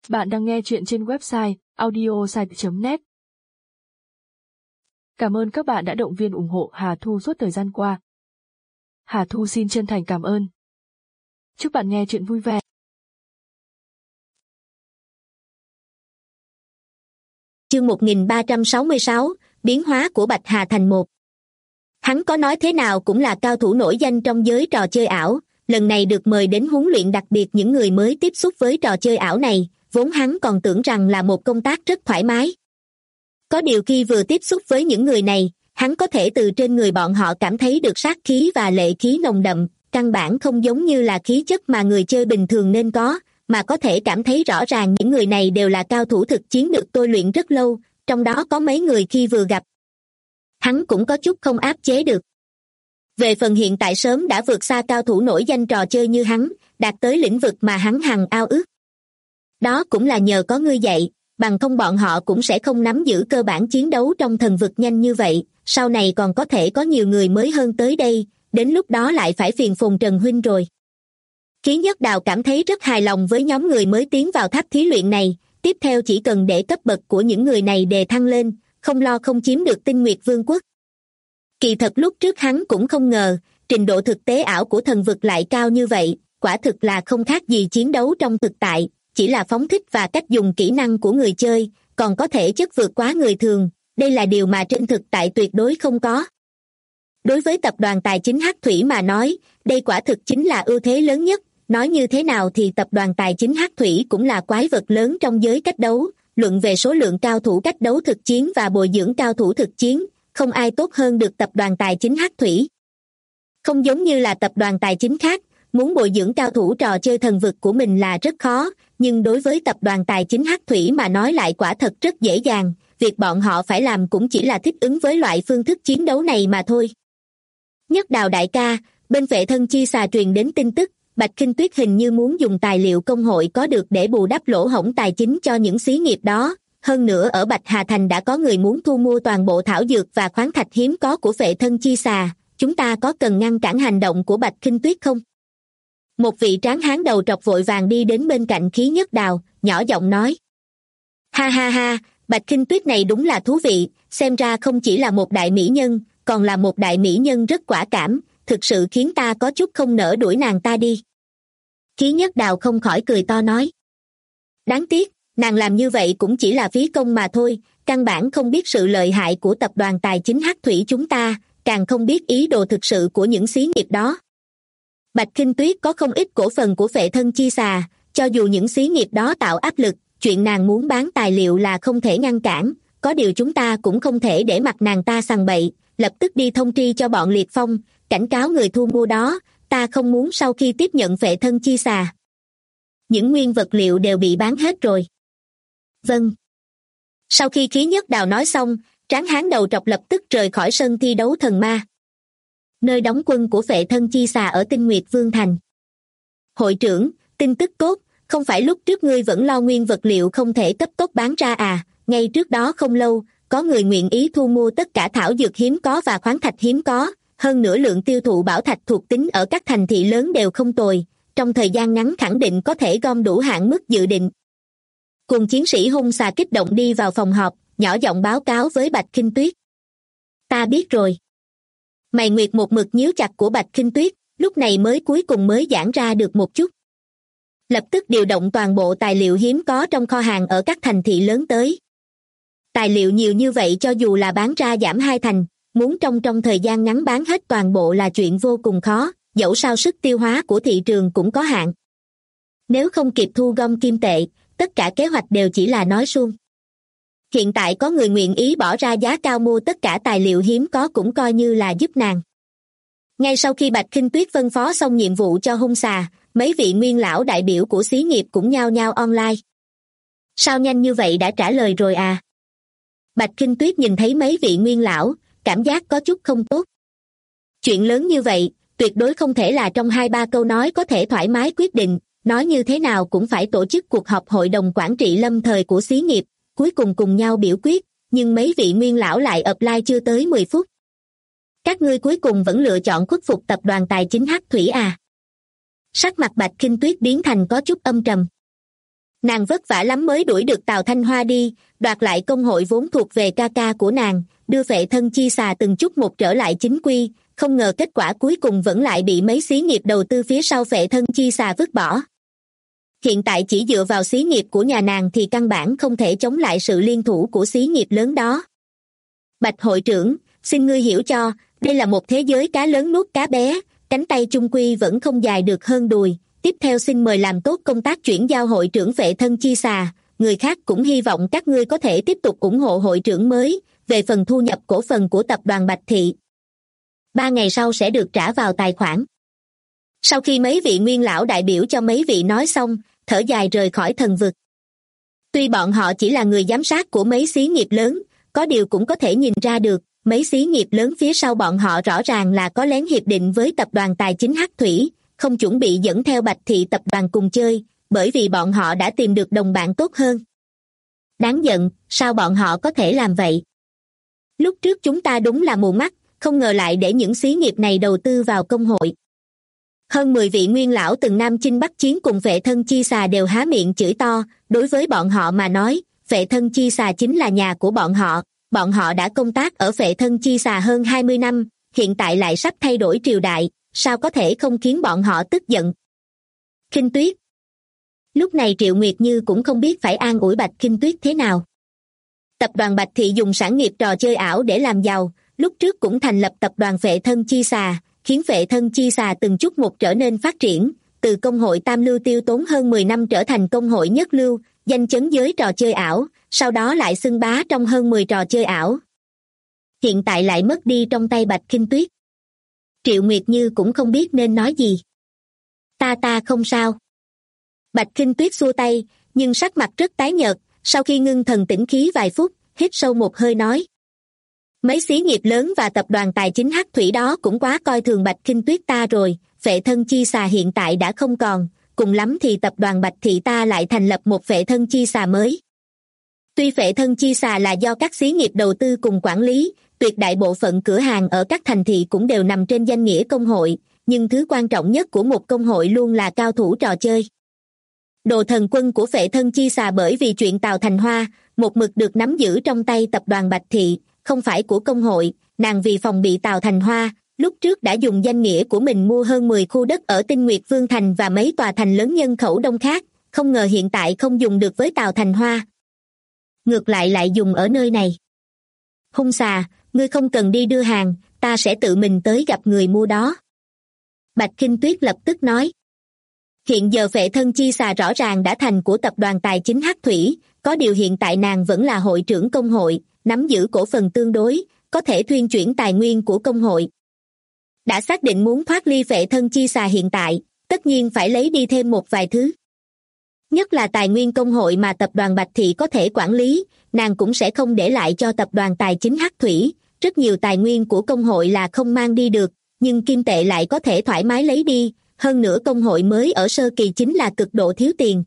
Bạn đang nghe chuyện trên website audiosite.net. Cảm ơn các bạn đã động viên ủng hộ Hà Thu suốt thời gian qua. Hà Thu xin chân thành cảm ơn. Chúc bạn nghe chuyện vui vẻ. Chương 1366, biến hóa của Bạch Hà thành một. Hắn có nói thế nào cũng là cao thủ nổi danh trong giới trò chơi ảo, lần này được mời đến huấn luyện đặc biệt những người mới tiếp xúc với trò chơi ảo này, vốn hắn còn tưởng rằng là một công tác rất thoải mái. Có điều khi vừa tiếp xúc với những người này, hắn có thể từ trên người bọn họ cảm thấy được sát khí và lệ khí nồng đậm, căn bản không giống như là khí chất mà người chơi bình thường nên có, mà có thể cảm thấy rõ ràng những người này đều là cao thủ thực chiến được tôi luyện rất lâu, trong đó có mấy người khi vừa gặp hắn cũng có chút không áp chế được. Về phần hiện tại sớm đã vượt xa cao thủ nổi danh trò chơi như hắn, đạt tới lĩnh vực mà hắn hằng ao ước. Đó cũng là nhờ có ngươi dạy, bằng không bọn họ cũng sẽ không nắm giữ cơ bản chiến đấu trong thần vực nhanh như vậy, sau này còn có thể có nhiều người mới hơn tới đây, đến lúc đó lại phải phiền phùng Trần huynh rồi. Khí Nhất Đào cảm thấy rất hài lòng với nhóm người mới tiến vào tháp thí luyện này, tiếp theo chỉ cần để cấp bậc của những người này đề thăng lên, không lo không chiếm được Tinh Nguyệt Vương quốc. Kỳ thật lúc trước hắn cũng không ngờ, trình độ thực tế ảo của thần vực lại cao như vậy, quả thực là không khác gì chiến đấu trong thực tại, chỉ là phóng thích và cách dùng kỹ năng của người chơi, còn có thể chất vượt quá người thường, đây là điều mà trên thực tại tuyệt đối không có. Đối với tập đoàn tài chính Hắc Thủy mà nói, đây quả thực chính là ưu thế lớn nhất, nói như thế nào thì tập đoàn tài chính Hắc Thủy cũng là quái vật lớn trong giới cách đấu, luận về số lượng cao thủ cách đấu thực chiến và bồi dưỡng cao thủ thực chiến, không ai tốt hơn được tập đoàn tài chính Hắc Thủy. Không giống như là tập đoàn tài chính khác, muốn bồi dưỡng cao thủ trò chơi thần vực của mình là rất khó, nhưng đối với tập đoàn tài chính Hắc Thủy mà nói lại quả thật rất dễ dàng, việc bọn họ phải làm cũng chỉ là thích ứng với loại phương thức chiến đấu này mà thôi. Nhất Đào đại ca, bên Vệ Thân Chi Xà truyền đến tin tức, Bạch Khinh Tuyết hình như muốn dùng tài liệu công hội có được để bù đắp lỗ hổng tài chính cho những xí nghiệp đó. Hơn nữa ở Bạch Hà Thành đã có người muốn thu mua toàn bộ thảo dược và khoáng thạch hiếm có của Vệ Thân Chi Xà, chúng ta có cần ngăn cản hành động của Bạch Khinh Tuyết không? Một vị tráng hán đầu trọc vội vàng đi đến bên cạnh Khí Nhất Đào, nhỏ giọng nói. Ha ha ha, Bạch Khinh Tuyết này đúng là thú vị, xem ra không chỉ là một đại mỹ nhân, còn là một đại mỹ nhân rất quả cảm, thực sự khiến ta có chút không nỡ đuổi nàng ta đi. Khí Nhất Đào không khỏi cười to nói. Đáng tiếc, nàng làm như vậy cũng chỉ là phí công mà thôi, căn bản không biết sự lợi hại của tập đoàn tài chính Hắc Thủy chúng ta, càng không biết ý đồ thực sự của những xí nghiệp đó. Bạch Khinh Tuyết có không ít cổ phần của Vệ Thân Chi Xà, cho dù những xí nghiệp đó tạo áp lực, chuyện nàng muốn bán tài liệu là không thể ngăn cản, có điều chúng ta cũng không thể để mặc nàng ta sằng bậy, lập tức đi thông tri cho bọn Liệt Phong, cảnh cáo người thu mua đó, ta không muốn sau khi tiếp nhận Vệ Thân Chi Xà. Những nguyên vật liệu đều bị bán hết rồi. Vâng. Sau khi Khí Nhất Đào nói xong, tráng hán đầu trọc lập tức rời khỏi sân thi đấu thần ma, nơi đóng quân của Vệ Thân Chi Xà ở Tinh Nguyệt Vương Thành. Hội trưởng, tin tức tốt, không phải lúc trước ngươi vẫn lo nguyên vật liệu không thể cấp tốc bán ra à, ngay trước đó không lâu, có người nguyện ý thu mua tất cả thảo dược hiếm có và khoáng thạch hiếm có, hơn nữa lượng tiêu thụ bảo thạch thuộc tính ở các thành thị lớn đều không tồi, trong thời gian ngắn khẳng định có thể gom đủ hạn mức dự định. Cùng chiến sĩ hung xà kích động đi vào phòng họp, nhỏ giọng báo cáo với Bạch Khinh Tuyết. Ta biết rồi. Mày nguyệt một mực nhíu chặt của Bạch Khinh Tuyết, lúc này mới cuối cùng mới giãn ra được một chút. Lập tức điều động toàn bộ tài liệu hiếm có trong kho hàng ở các thành thị lớn tới. Tài liệu nhiều như vậy cho dù là bán ra giảm 2 thành, muốn trong thời gian ngắn bán hết toàn bộ là chuyện vô cùng khó, dẫu sao sức tiêu hóa của thị trường cũng có hạn. Nếu không kịp thu gom kim tệ, tất cả kế hoạch đều chỉ là nói suông. Hiện tại có người nguyện ý bỏ ra giá cao mua tất cả tài liệu hiếm có cũng coi như là giúp nàng. Ngay sau khi Bạch Khinh Tuyết phân phó xong nhiệm vụ cho hung xà, mấy vị nguyên lão đại biểu của xí nghiệp cũng nhao nhao online. Sao nhanh như vậy đã trả lời rồi à? Bạch Khinh Tuyết nhìn thấy mấy vị nguyên lão, cảm giác có chút không tốt. Chuyện lớn như vậy, tuyệt đối không thể là trong 2-3 câu nói có thể thoải mái quyết định, nói như thế nào cũng phải tổ chức cuộc họp hội đồng quản trị lâm thời của xí nghiệp, cuối cùng nhau biểu quyết, nhưng mấy vị nguyên lão lại apply chưa tới 10 phút. Các ngươi cuối cùng vẫn lựa chọn khuất phục tập đoàn tài chính Hắc Thủy à? Sắc mặt Bạch Khinh Tuyết biến thành có chút âm trầm. Nàng vất vả lắm mới đuổi được Tào Thanh Hoa đi, đoạt lại công hội vốn thuộc về ca ca của nàng, đưa Phệ Thân Chi Xà từng chút một trở lại chính quy, không ngờ kết quả cuối cùng vẫn lại bị mấy xí nghiệp đầu tư phía sau Phệ Thân Chi Xà vứt bỏ. Hiện tại chỉ dựa vào xí nghiệp của nhà nàng thì căn bản không thể chống lại sự liên thủ của xí nghiệp lớn đó. Bạch hội trưởng, xin ngươi hiểu cho, đây là một thế giới cá lớn nuốt cá bé, cánh tay chung quy vẫn không dài được hơn đùi. Tiếp theo xin mời làm tốt công tác chuyển giao hội trưởng Phệ Thân Chi Xà, người khác cũng hy vọng các ngươi có thể tiếp tục ủng hộ hội trưởng mới, về phần thu nhập cổ phần của tập đoàn Bạch Thị. 3 ngày sau sẽ được trả vào tài khoản. Sau khi mấy vị nguyên lão đại biểu cho mấy vị nói xong, thở dài rời khỏi thần vực. Tuy bọn họ chỉ là người giám sát của mấy xí nghiệp lớn, có điều cũng có thể nhìn ra được, mấy xí nghiệp lớn phía sau bọn họ rõ ràng là có lén hiệp định với tập đoàn tài chính Hắc Thủy, không chuẩn bị dẫn theo Bạch Thị tập đoàn cùng chơi, bởi vì bọn họ đã tìm được đồng bạn tốt hơn. Đáng giận, sao bọn họ có thể làm vậy? Lúc trước chúng ta đúng là mù mắt, không ngờ lại để những xí nghiệp này đầu tư vào công hội. Hơn 10 vị nguyên lão từng Nam Chinh Bắc Chiến cùng Phệ Thân Chi Xà đều há miệng chửi to, đối với bọn họ mà nói, Phệ Thân Chi Xà chính là nhà của bọn họ đã công tác ở Phệ Thân Chi Xà hơn 20 năm, hiện tại lại sắp thay đổi triều đại, sao có thể không khiến bọn họ tức giận. Khinh Tuyết. Lúc này Triệu Nguyệt Như cũng không biết phải an ủi Bạch Khinh Tuyết thế nào. Tập đoàn Bạch Thị dùng sản nghiệp trò chơi ảo để làm giàu, lúc trước cũng thành lập tập đoàn Phệ Thân Chi Xà, khiến Phệ Thân Chi Xà từng chút một trở nên phát triển, từ công hội tam lưu tiêu tốn hơn 10 năm trở thành công hội nhất lưu, danh chấn giới trò chơi ảo, sau đó lại xưng bá trong hơn 10 trò chơi ảo. Hiện tại lại mất đi trong tay Bạch Khinh Tuyết. Triệu Nguyệt Như cũng không biết nên nói gì. Ta không sao. Bạch Khinh Tuyết xua tay, nhưng sắc mặt rất tái nhợt, sau khi ngưng thần tĩnh khí vài phút, hít sâu một hơi nói. Mấy xí nghiệp lớn và tập đoàn tài chính Hắc Thủy đó cũng quá coi thường Bạch Khinh Tuyết ta rồi, Phệ Thân Chi Xà hiện tại đã không còn, cùng lắm thì tập đoàn Bạch Thị ta lại thành lập một Phệ Thân Chi Xà mới. Tuy Phệ Thân Chi Xà là do các xí nghiệp đầu tư cùng quản lý, tuyệt đại bộ phận cửa hàng ở các thành thị cũng đều nằm trên danh nghĩa công hội, nhưng thứ quan trọng nhất của một công hội luôn là cao thủ trò chơi. Đồ thần quân của Phệ Thân Chi Xà bởi vì chuyện Tào Thành Hoa, một mực được nắm giữ trong tay tập đoàn Bạch Thị, không phải của công hội, nàng vì phòng bị Tào Thành Hoa, lúc trước đã dùng danh nghĩa của mình mua hơn 10 khu đất ở Tinh Nguyệt Vương Thành và mấy tòa thành lớn nhân khẩu đông khác, không ngờ hiện tại không dùng được với Tào Thành Hoa. Ngược lại dùng ở nơi này. Hung xà, ngươi không cần đi đưa hàng, ta sẽ tự mình tới gặp người mua đó. Bạch Khinh Tuyết lập tức nói. Hiện giờ Phệ Thân Chi Xà rõ ràng đã thành của tập đoàn tài chính Hắc Thủy, có điều hiện tại nàng vẫn là hội trưởng công hội, nắm giữ cổ phần tương đối, có thể thuyên chuyển tài nguyên của công hội. Đã xác định muốn thoát ly Phệ Thân Chi Xà hiện tại, tất nhiên phải lấy đi thêm một vài thứ. Nhất là tài nguyên công hội mà tập đoàn Bạch Thị có thể quản lý, nàng cũng sẽ không để lại cho tập đoàn tài chính Hắc Thủy. Rất nhiều tài nguyên của công hội là không mang đi được, nhưng kim tệ lại có thể thoải mái lấy đi, hơn nữa công hội mới ở sơ kỳ chính là cực độ thiếu tiền.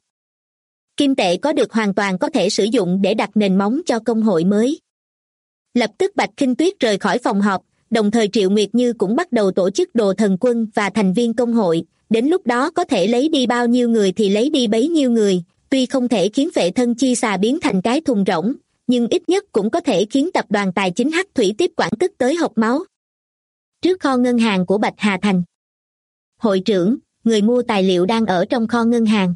Kim tệ có được hoàn toàn có thể sử dụng để đặt nền móng cho công hội mới. Lập tức Bạch Khinh Tuyết rời khỏi phòng họp, đồng thời Triệu Nguyệt Như cũng bắt đầu tổ chức đồ thần quân và thành viên công hội, đến lúc đó có thể lấy đi bao nhiêu người thì lấy đi bấy nhiêu người, tuy không thể khiến Phệ Thân Chi Xà biến thành cái thùng rỗng, nhưng ít nhất cũng có thể khiến tập đoàn tài chính Hắc Thủy tiếp quản tức tới hộc máu. Trước kho ngân hàng của Bạch Hà Thành. Hội trưởng, người mua tài liệu đang ở trong kho ngân hàng.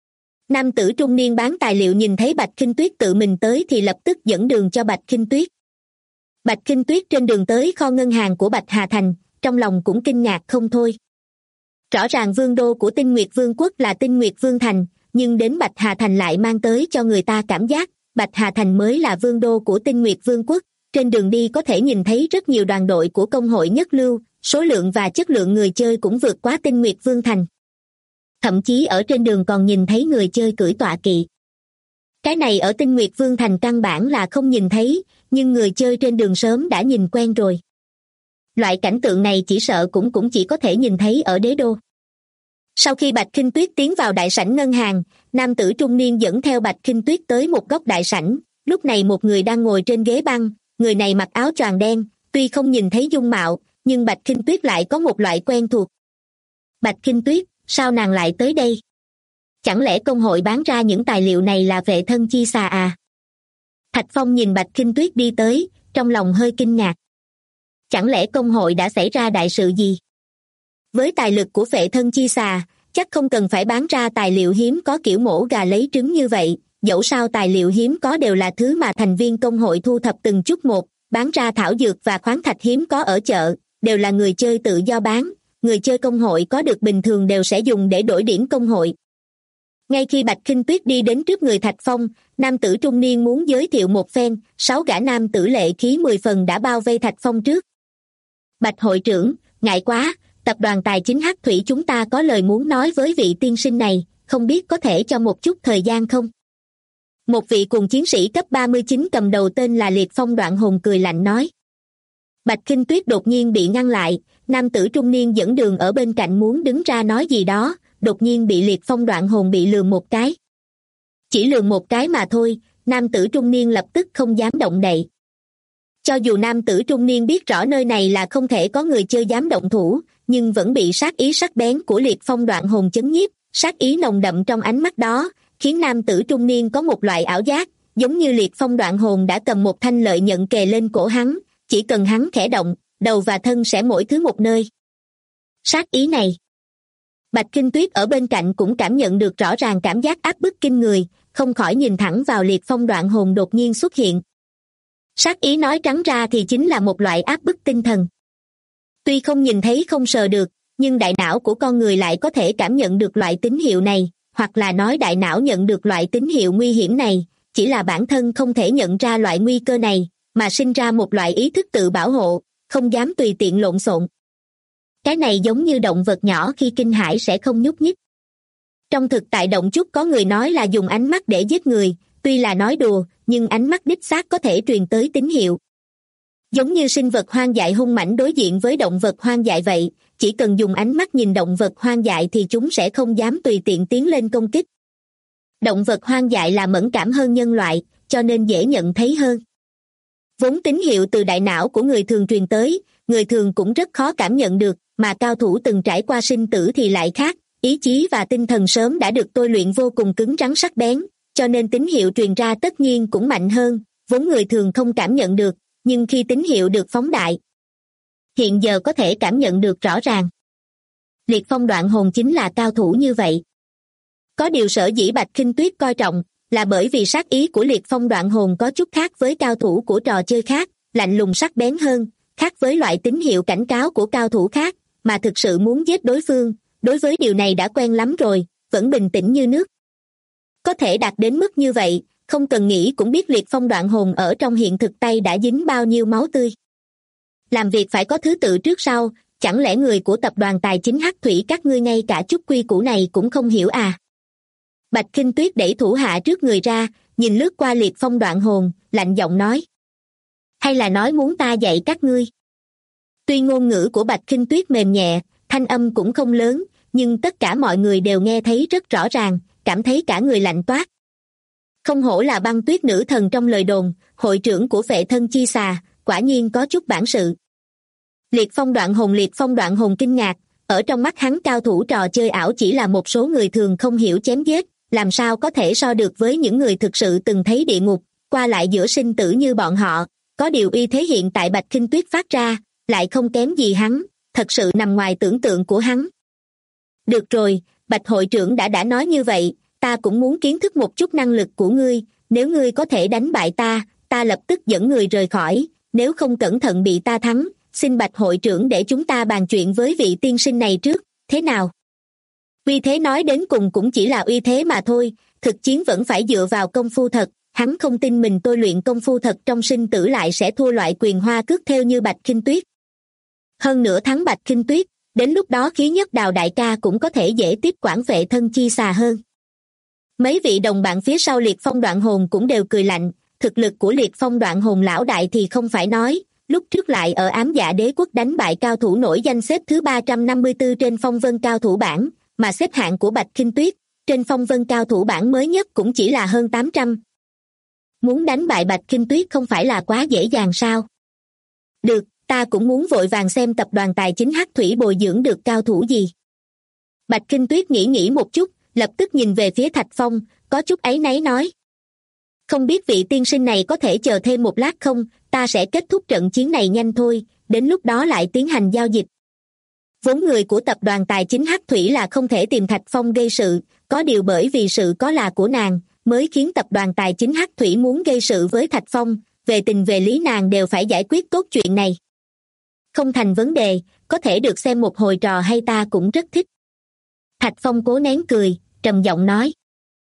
Nam tử trung niên bán tài liệu nhìn thấy Bạch Khinh Tuyết tự mình tới thì lập tức dẫn đường cho Bạch Khinh Tuyết. Bạch Khinh Tuyết trên đường tới kho ngân hàng của Bạch Hà Thành, trong lòng cũng kinh ngạc không thôi. Rõ ràng vương đô của Tinh Nguyệt Vương quốc là Tinh Nguyệt Vương Thành, nhưng đến Bạch Hà Thành lại mang tới cho người ta cảm giác Bạch Hà Thành mới là vương đô của Tinh Nguyệt Vương quốc. Trên đường đi có thể nhìn thấy rất nhiều đoàn đội của công hội nhất lưu, số lượng và chất lượng người chơi cũng vượt quá Tinh Nguyệt Vương Thành. Thậm chí ở trên đường còn nhìn thấy người chơi cưỡi tọa kỵ. Cái này ở Tinh Nguyệt Vương Thành căn bản là không nhìn thấy, nhưng người chơi trên đường sớm đã nhìn quen rồi. Loại cảnh tượng này chỉ sợ cũng chỉ có thể nhìn thấy ở đế đô. Sau khi Bạch Khinh Tuyết tiến vào đại sảnh ngân hàng, nam tử trung niên dẫn theo Bạch Khinh Tuyết tới một góc đại sảnh, lúc này một người đang ngồi trên ghế băng, người này mặc áo choàng đen, tuy không nhìn thấy dung mạo, nhưng Bạch Khinh Tuyết lại có một loại quen thuộc. Bạch Khinh Tuyết, sao nàng lại tới đây? Chẳng lẽ công hội bán ra những tài liệu này là vệ thân chi xà à? Thạch Phong nhìn Bạch Kinh Tuyết đi tới, trong lòng hơi kinh ngạc. Chẳng lẽ công hội đã xảy ra đại sự gì? Với tài lực của vệ thân chi xà, chắc không cần phải bán ra tài liệu hiếm có kiểu mổ gà lấy trứng như vậy, dẫu sao tài liệu hiếm có đều là thứ mà thành viên công hội thu thập từng chút một, bán ra thảo dược và khoáng thạch hiếm có ở chợ, đều là người chơi tự do bán, người chơi công hội có được bình thường đều sẽ dùng để đổi điểm công hội. Ngay khi Bạch Kinh Tuyết đi đến trước người Thạch Phong, nam tử trung niên muốn giới thiệu một phen, 6 gã nam tử lệ khí 10 phần đã bao vây Thạch Phong trước. Bạch hội trưởng, ngại quá, tập đoàn tài chính Hắc Thủy chúng ta có lời muốn nói với vị tiên sinh này, không biết có thể cho một chút thời gian không? Một vị cùng chiến sĩ cấp 39 cầm đầu tên là Liệt Phong Đoạn Hồn cười lạnh nói. Bạch Kinh Tuyết đột nhiên bị ngăn lại, nam tử trung niên dẫn đường ở bên cạnh muốn đứng ra nói gì đó, đột nhiên bị Liệt Phong Đoạn Hồn bị lườm một cái. Chỉ lườm một cái mà thôi, nam tử trung niên lập tức không dám động đậy. Cho dù nam tử trung niên biết rõ nơi này là không thể có người chơi dám động thủ, nhưng vẫn bị sát ý sắc bén của Liệt Phong Đoạn Hồn chấn nhiếp, sát ý nồng đậm trong ánh mắt đó, khiến nam tử trung niên có một loại ảo giác, giống như Liệt Phong Đoạn Hồn đã cầm một thanh lợi nhận kề lên cổ hắn, chỉ cần hắn khẽ động, đầu và thân sẽ mỗi thứ một nơi. Sát ý này. Bạch Kinh Tuyết ở bên cạnh cũng cảm nhận được rõ ràng cảm giác áp bức kinh người, không khỏi nhìn thẳng vào Liệt Phong Đoạn Hồn đột nhiên xuất hiện. Sát ý nói trắng ra thì chính là một loại áp bức tinh thần. Tuy không nhìn thấy không sờ được, nhưng đại não của con người lại có thể cảm nhận được loại tín hiệu này, hoặc là nói đại não nhận được loại tín hiệu nguy hiểm này, chỉ là bản thân không thể nhận ra loại nguy cơ này, mà sinh ra một loại ý thức tự bảo hộ, không dám tùy tiện lộn xộn. Cái này giống như động vật nhỏ khi kinh hãi sẽ không nhúc nhích. Trong thực tại động chút có người nói là dùng ánh mắt để giết người, tuy là nói đùa, nhưng ánh mắt đích xác có thể truyền tới tín hiệu. Giống như sinh vật hoang dại hung mãnh đối diện với động vật hoang dại vậy, chỉ cần dùng ánh mắt nhìn động vật hoang dại thì chúng sẽ không dám tùy tiện tiến lên công kích. Động vật hoang dại là mẫn cảm hơn nhân loại, cho nên dễ nhận thấy hơn. Vốn tín hiệu từ đại não của người thường truyền tới, người thường cũng rất khó cảm nhận được, mà cao thủ từng trải qua sinh tử thì lại khác, ý chí và tinh thần sớm đã được tôi luyện vô cùng cứng rắn sắc bén, cho nên tín hiệu truyền ra tất nhiên cũng mạnh hơn, vốn người thường không cảm nhận được, nhưng khi tín hiệu được phóng đại, hiện giờ có thể cảm nhận được rõ ràng. Liệt Phong Đoạn Hồn chính là cao thủ như vậy. Có điều sở dĩ Bạch Kinh Tuyết coi trọng, là bởi vì sát ý của Liệt Phong Đoạn Hồn có chút khác với cao thủ của trò chơi khác, lạnh lùng sắc bén hơn, khác với loại tín hiệu cảnh cáo của cao thủ khác, mà thực sự muốn giết đối phương, đối với điều này đã quen lắm rồi, vẫn bình tĩnh như nước. Có thể đạt đến mức như vậy, không cần nghĩ cũng biết Liệt Phong Đoạn Hồn ở trong hiện thực tay đã dính bao nhiêu máu tươi. Làm việc phải có thứ tự trước sau, chẳng lẽ người của tập đoàn tài chính Hắc Thủy các ngươi ngay cả chút quy củ này cũng không hiểu à? Bạch Kinh Tuyết đẩy thủ hạ trước người ra, nhìn lướt qua Liệt Phong Đoạn Hồn, lạnh giọng nói. Hay là nói muốn ta dạy các ngươi? Tuy ngôn ngữ của Bạch Kinh Tuyết mềm nhẹ, thanh âm cũng không lớn, nhưng tất cả mọi người đều nghe thấy rất rõ ràng, cảm thấy cả người lạnh toát. Không hổ là Băng Tuyết nữ thần trong lời đồn, hội trưởng của vệ thân chi xà, quả nhiên có chút bản sự. Liệt Phong Đoạn Hồn kinh ngạc, ở trong mắt hắn cao thủ trò chơi ảo chỉ là một số người thường không hiểu chém giết, làm sao có thể so được với những người thực sự từng thấy địa ngục, qua lại giữa sinh tử như bọn họ, có điều uy thế hiện tại Bạch Kinh Tuyết phát ra, lại không kém gì hắn, thật sự nằm ngoài tưởng tượng của hắn. Được rồi, Bạch hội trưởng đã nói như vậy, ta cũng muốn kiến thức một chút năng lực của ngươi, nếu ngươi có thể đánh bại ta lập tức dẫn người rời khỏi, nếu không cẩn thận bị ta thắng, xin Bạch hội trưởng để chúng ta bàn chuyện với vị tiên sinh này trước, thế nào? Uy thế nói đến cùng cũng chỉ là uy thế mà thôi, thực chiến vẫn phải dựa vào công phu thật, hắn không tin mình tôi luyện công phu thật trong sinh tử lại sẽ thua loại quyền hoa cước theo như Bạch Kinh Tuyết. Hơn nữa thắng Bạch Kinh Tuyết, đến lúc đó Khí Nhất Đào đại ca cũng có thể dễ tiếp quản vệ thân chi xà hơn. Mấy vị đồng bạn phía sau Liệt Phong Đoạn Hồn cũng đều cười lạnh, thực lực của Liệt Phong Đoạn Hồn lão đại thì không phải nói, lúc trước lại ở Ám Dạ Đế Quốc đánh bại cao thủ nổi danh xếp thứ 354 trên phong vân cao thủ bảng, mà xếp hạng của Bạch Kinh Tuyết, trên phong vân cao thủ bảng mới nhất cũng chỉ là hơn 800. Muốn đánh bại Bạch Kinh Tuyết không phải là quá dễ dàng sao? Được, ta cũng muốn vội vàng xem tập đoàn tài chính Hắc Thủy bồi dưỡng được cao thủ gì. Bạch Kinh Tuyết nghĩ một chút, lập tức nhìn về phía Thạch Phong, có chút áy náy nói. Không biết vị tiên sinh này có thể chờ thêm một lát không, ta sẽ kết thúc trận chiến này nhanh thôi, đến lúc đó lại tiến hành giao dịch. Vốn người của tập đoàn tài chính Hắc Thủy là không thể tìm Thạch Phong gây sự, có điều bởi vì sự có là của nàng, mới khiến tập đoàn tài chính Hắc Thủy muốn gây sự với Thạch Phong, về tình về lý nàng đều phải giải quyết tốt chuyện này. Không thành vấn đề, có thể được xem một hồi trò hay ta cũng rất thích. Thạch Phong cố nén cười, trầm giọng nói.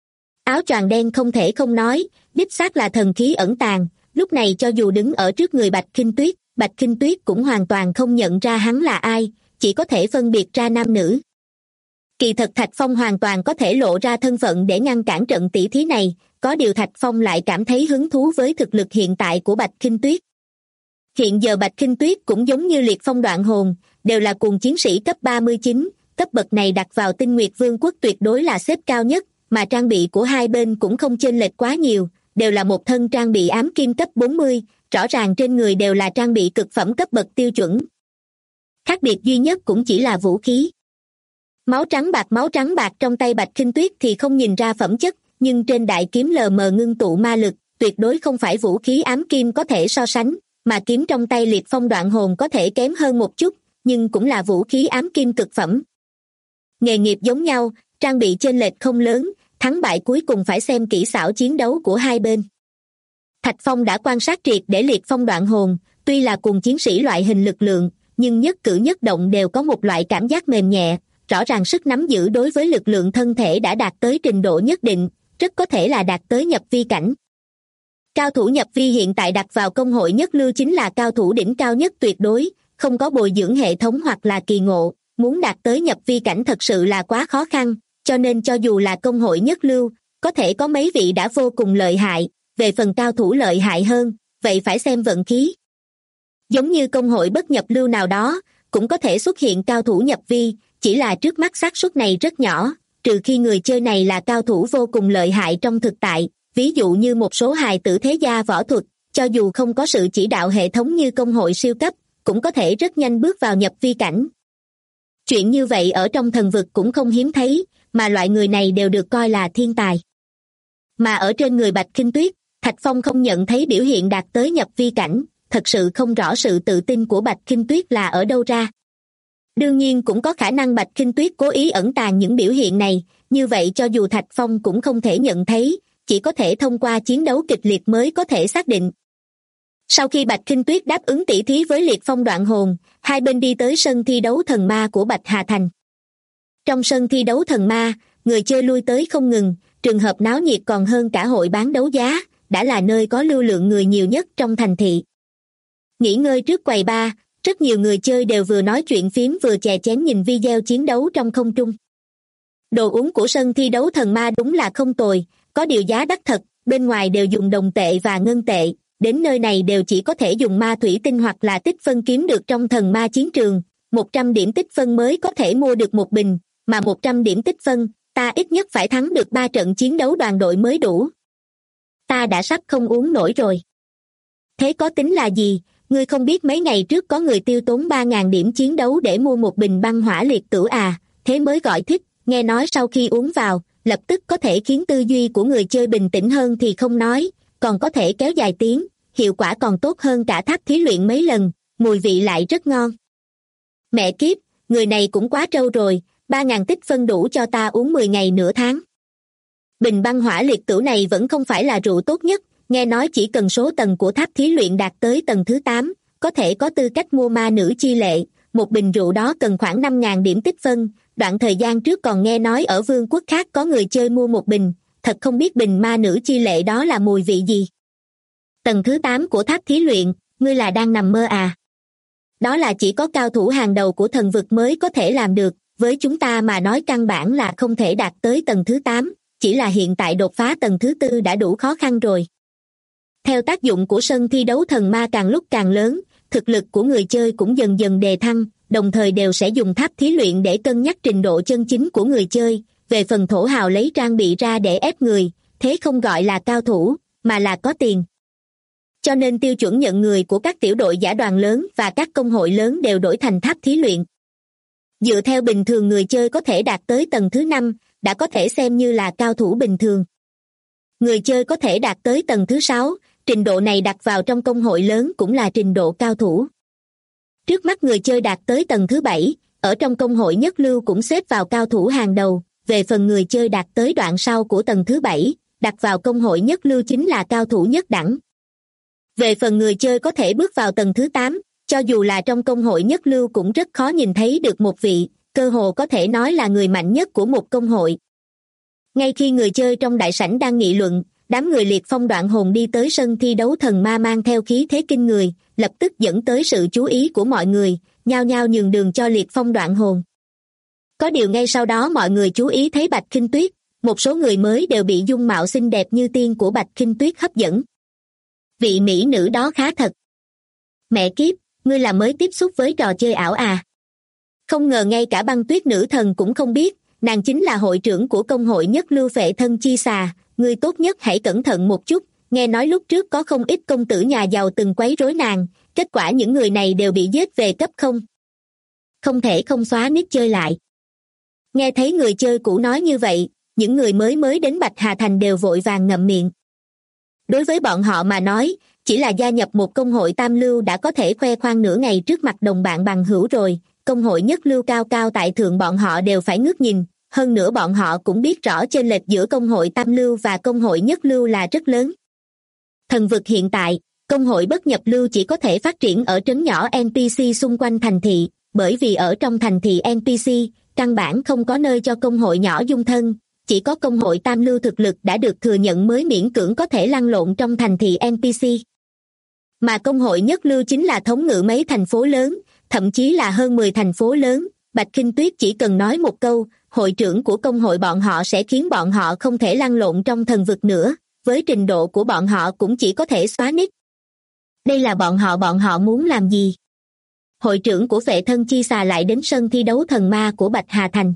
Áo choàng đen không thể không nói, đích xác là thần khí ẩn tàng, lúc này cho dù đứng ở trước người Bạch Khinh Tuyết cũng hoàn toàn không nhận ra hắn là ai, chỉ có thể phân biệt ra nam nữ. Kỳ thật Thạch Phong hoàn toàn có thể lộ ra thân phận để ngăn cản trận tỷ thí này, có điều Thạch Phong lại cảm thấy hứng thú với thực lực hiện tại của Bạch Khinh Tuyết. Hiện giờ Bạch Khinh Tuyết cũng giống như Liệt Phong Đoạn Hồn, đều là cuồng chiến sĩ cấp 39, cấp bậc này đặt vào Tinh Nguyệt Vương quốc tuyệt đối là xếp cao nhất, mà trang bị của hai bên cũng không chênh lệch quá nhiều, đều là một thân trang bị ám kim cấp 40, rõ ràng trên người đều là trang bị cực phẩm cấp bậc tiêu chuẩn. Khác biệt duy nhất cũng chỉ là vũ khí. Máu trắng bạc trong tay Bạch Khinh Tuyết thì không nhìn ra phẩm chất, nhưng trên đại kiếm lờ mờ ngưng tụ ma lực, tuyệt đối không phải vũ khí ám kim có thể so sánh, mà kiếm trong tay Liệt Phong Đoạn Hồn có thể kém hơn một chút, nhưng cũng là vũ khí ám kim cực phẩm. Nghề nghiệp giống nhau, trang bị chênh lệch không lớn, thắng bại cuối cùng phải xem kỹ xảo chiến đấu của hai bên. Thạch Phong đã quan sát triệt để Liệt Phong Đoạn Hồn, tuy là cùng chiến sĩ loại hình lực lượng, nhưng nhất cử nhất động đều có một loại cảm giác mềm nhẹ, rõ ràng sức nắm giữ đối với lực lượng thân thể đã đạt tới trình độ nhất định, rất có thể là đạt tới nhập vi cảnh. Cao thủ nhập vi hiện tại đặt vào công hội nhất lưu chính là cao thủ đỉnh cao nhất tuyệt đối, không có bồi dưỡng hệ thống hoặc là kỳ ngộ, muốn đạt tới nhập vi cảnh thật sự là quá khó khăn, cho nên cho dù là công hội nhất lưu, có thể có mấy vị đã vô cùng lợi hại, về phần cao thủ lợi hại hơn, vậy phải xem vận khí. Giống như công hội bất nhập lưu nào đó, cũng có thể xuất hiện cao thủ nhập vi, chỉ là trước mắt xác suất này rất nhỏ, trừ khi người chơi này là cao thủ vô cùng lợi hại trong thực tại, ví dụ như một số hài tử thế gia võ thuật, cho dù không có sự chỉ đạo hệ thống như công hội siêu cấp, cũng có thể rất nhanh bước vào nhập vi cảnh. Chuyện như vậy ở trong thần vực cũng không hiếm thấy, mà loại người này đều được coi là thiên tài. Mà ở trên người Bạch Khinh Tuyết, Thạch Phong không nhận thấy biểu hiện đạt tới nhập vi cảnh, thật sự không rõ sự tự tin của Bạch Khinh Tuyết là ở đâu ra. Đương nhiên cũng có khả năng Bạch Khinh Tuyết cố ý ẩn tàng những biểu hiện này, như vậy cho dù Thạch Phong cũng không thể nhận thấy, chỉ có thể thông qua chiến đấu kịch liệt mới có thể xác định. Sau khi Bạch Khinh Tuyết đáp ứng tỷ thí với Liệt Phong Đoạn Hồn, hai bên đi tới sân thi đấu thần ma của Bạch Hà Thành. Trong sân thi đấu thần ma, người chơi lui tới không ngừng, trường hợp náo nhiệt còn hơn cả hội bán đấu giá, đã là nơi có lưu lượng người nhiều nhất trong thành thị. Nghỉ ngơi trước quầy bar, rất nhiều người chơi đều vừa nói chuyện phím vừa chè chén nhìn video chiến đấu trong không trung. Đồ uống của sân thi đấu thần ma đúng là không tồi, có điều giá đắt thật, bên ngoài đều dùng đồng tệ và ngân tệ, đến nơi này đều chỉ có thể dùng ma thủy tinh hoặc là tích phân kiếm được trong thần ma chiến trường, 100 điểm tích phân mới có thể mua được một bình, mà 100 điểm tích phân, ta ít nhất phải thắng được 3 trận chiến đấu đoàn đội mới đủ. Ta đã sắp không uống nổi rồi. Thế có tính là gì? Ngươi không biết mấy ngày trước có người tiêu tốn 3.000 điểm chiến đấu để mua một bình băng hỏa liệt tửu à, thế mới gọi thích, nghe nói sau khi uống vào, lập tức có thể khiến tư duy của người chơi bình tĩnh hơn thì không nói, còn có thể kéo dài tiếng, hiệu quả còn tốt hơn cả tháp thí luyện mấy lần, mùi vị lại rất ngon. Mẹ kiếp, người này cũng quá trâu rồi, 3.000 tích phân đủ cho ta uống 10 ngày nửa tháng. Bình băng hỏa liệt tửu này vẫn không phải là rượu tốt nhất, nghe nói chỉ cần số tầng của tháp thí luyện đạt tới tầng thứ 8, có thể có tư cách mua ma nữ chi lệ, một bình rượu đó cần khoảng 5.000 điểm tích phân, đoạn thời gian trước còn nghe nói ở vương quốc khác có người chơi mua một bình, thật không biết bình ma nữ chi lệ đó là mùi vị gì. Tầng thứ 8 của tháp thí luyện, ngươi là đang nằm mơ à? Đó là chỉ có cao thủ hàng đầu của thần vực mới có thể làm được, với chúng ta mà nói căn bản là không thể đạt tới tầng thứ 8, chỉ là hiện tại đột phá tầng thứ 4 đã đủ khó khăn rồi. Theo tác dụng của sân thi đấu thần ma càng lúc càng lớn, thực lực của người chơi cũng dần dần đề thăng, đồng thời đều sẽ dùng tháp thí luyện để cân nhắc trình độ chân chính của người chơi, về phần thổ hào lấy trang bị ra để ép người, thế không gọi là cao thủ, mà là có tiền. Cho nên tiêu chuẩn nhận người của các tiểu đội giả đoàn lớn và các công hội lớn đều đổi thành tháp thí luyện. Dựa theo bình thường người chơi có thể đạt tới tầng thứ 5, đã có thể xem như là cao thủ bình thường. Người chơi có thể đạt tới tầng thứ 6, trình độ này đặt vào trong công hội lớn cũng là trình độ cao thủ. Trước mắt người chơi đạt tới tầng thứ 7, ở trong công hội nhất lưu cũng xếp vào cao thủ hàng đầu. Về phần người chơi đạt tới đoạn sau của tầng thứ 7, đặt vào công hội nhất lưu chính là cao thủ nhất đẳng. Về phần người chơi có thể bước vào tầng thứ 8, cho dù là trong công hội nhất lưu cũng rất khó nhìn thấy được một vị, cơ hồ có thể nói là người mạnh nhất của một công hội. Ngay khi người chơi trong đại sảnh đang nghị luận, đám người Liệt Phong Đoạn Hồn đi tới sân thi đấu thần ma mang theo khí thế kinh người, lập tức dẫn tới sự chú ý của mọi người, nhao nhao nhường đường cho Liệt Phong Đoạn Hồn. Có điều ngay sau đó mọi người chú ý thấy Bạch Khinh Tuyết, một số người mới đều bị dung mạo xinh đẹp như tiên của Bạch Khinh Tuyết hấp dẫn. Vị mỹ nữ đó khá thật. Mẹ kiếp, ngươi là mới tiếp xúc với trò chơi ảo à? Không ngờ ngay cả Băng Tuyết nữ thần cũng không biết, nàng chính là hội trưởng của công hội nhất lưu Phệ Thân Chi Xà, ngươi tốt nhất hãy cẩn thận một chút, nghe nói lúc trước có không ít công tử nhà giàu từng quấy rối nàng, kết quả những người này đều bị giết về cấp 0. Không thể không xóa nick chơi lại. Nghe thấy người chơi cũ nói như vậy, những người mới đến Bạch Hà Thành đều vội vàng ngậm miệng. Đối với bọn họ mà nói, chỉ là gia nhập một công hội tam lưu đã có thể khoe khoang nửa ngày trước mặt đồng bạn bằng hữu rồi, công hội nhất lưu cao cao tại thượng bọn họ đều phải ngước nhìn, hơn nữa bọn họ cũng biết rõ chênh lệch giữa công hội tam lưu và công hội nhất lưu là rất lớn. Thần vực hiện tại, công hội bất nhập lưu chỉ có thể phát triển ở trấn nhỏ NPC xung quanh thành thị, bởi vì ở trong thành thị NPC, căn bản không có nơi cho công hội nhỏ dung thân, chỉ có công hội tam lưu thực lực đã được thừa nhận mới miễn cưỡng có thể lăn lộn trong thành thị NPC. Mà công hội nhất lưu chính là thống ngự mấy thành phố lớn, thậm chí là hơn 10 thành phố lớn, Bạch Khinh Tuyết chỉ cần nói một câu, hội trưởng của công hội bọn họ sẽ khiến bọn họ không thể lăn lộn trong thần vực nữa, với trình độ của bọn họ cũng chỉ có thể xóa nick. Đây là bọn họ muốn làm gì? Hội trưởng của Phệ Thân Chi Xà lại đến sân thi đấu thần ma của Bạch Hà Thành.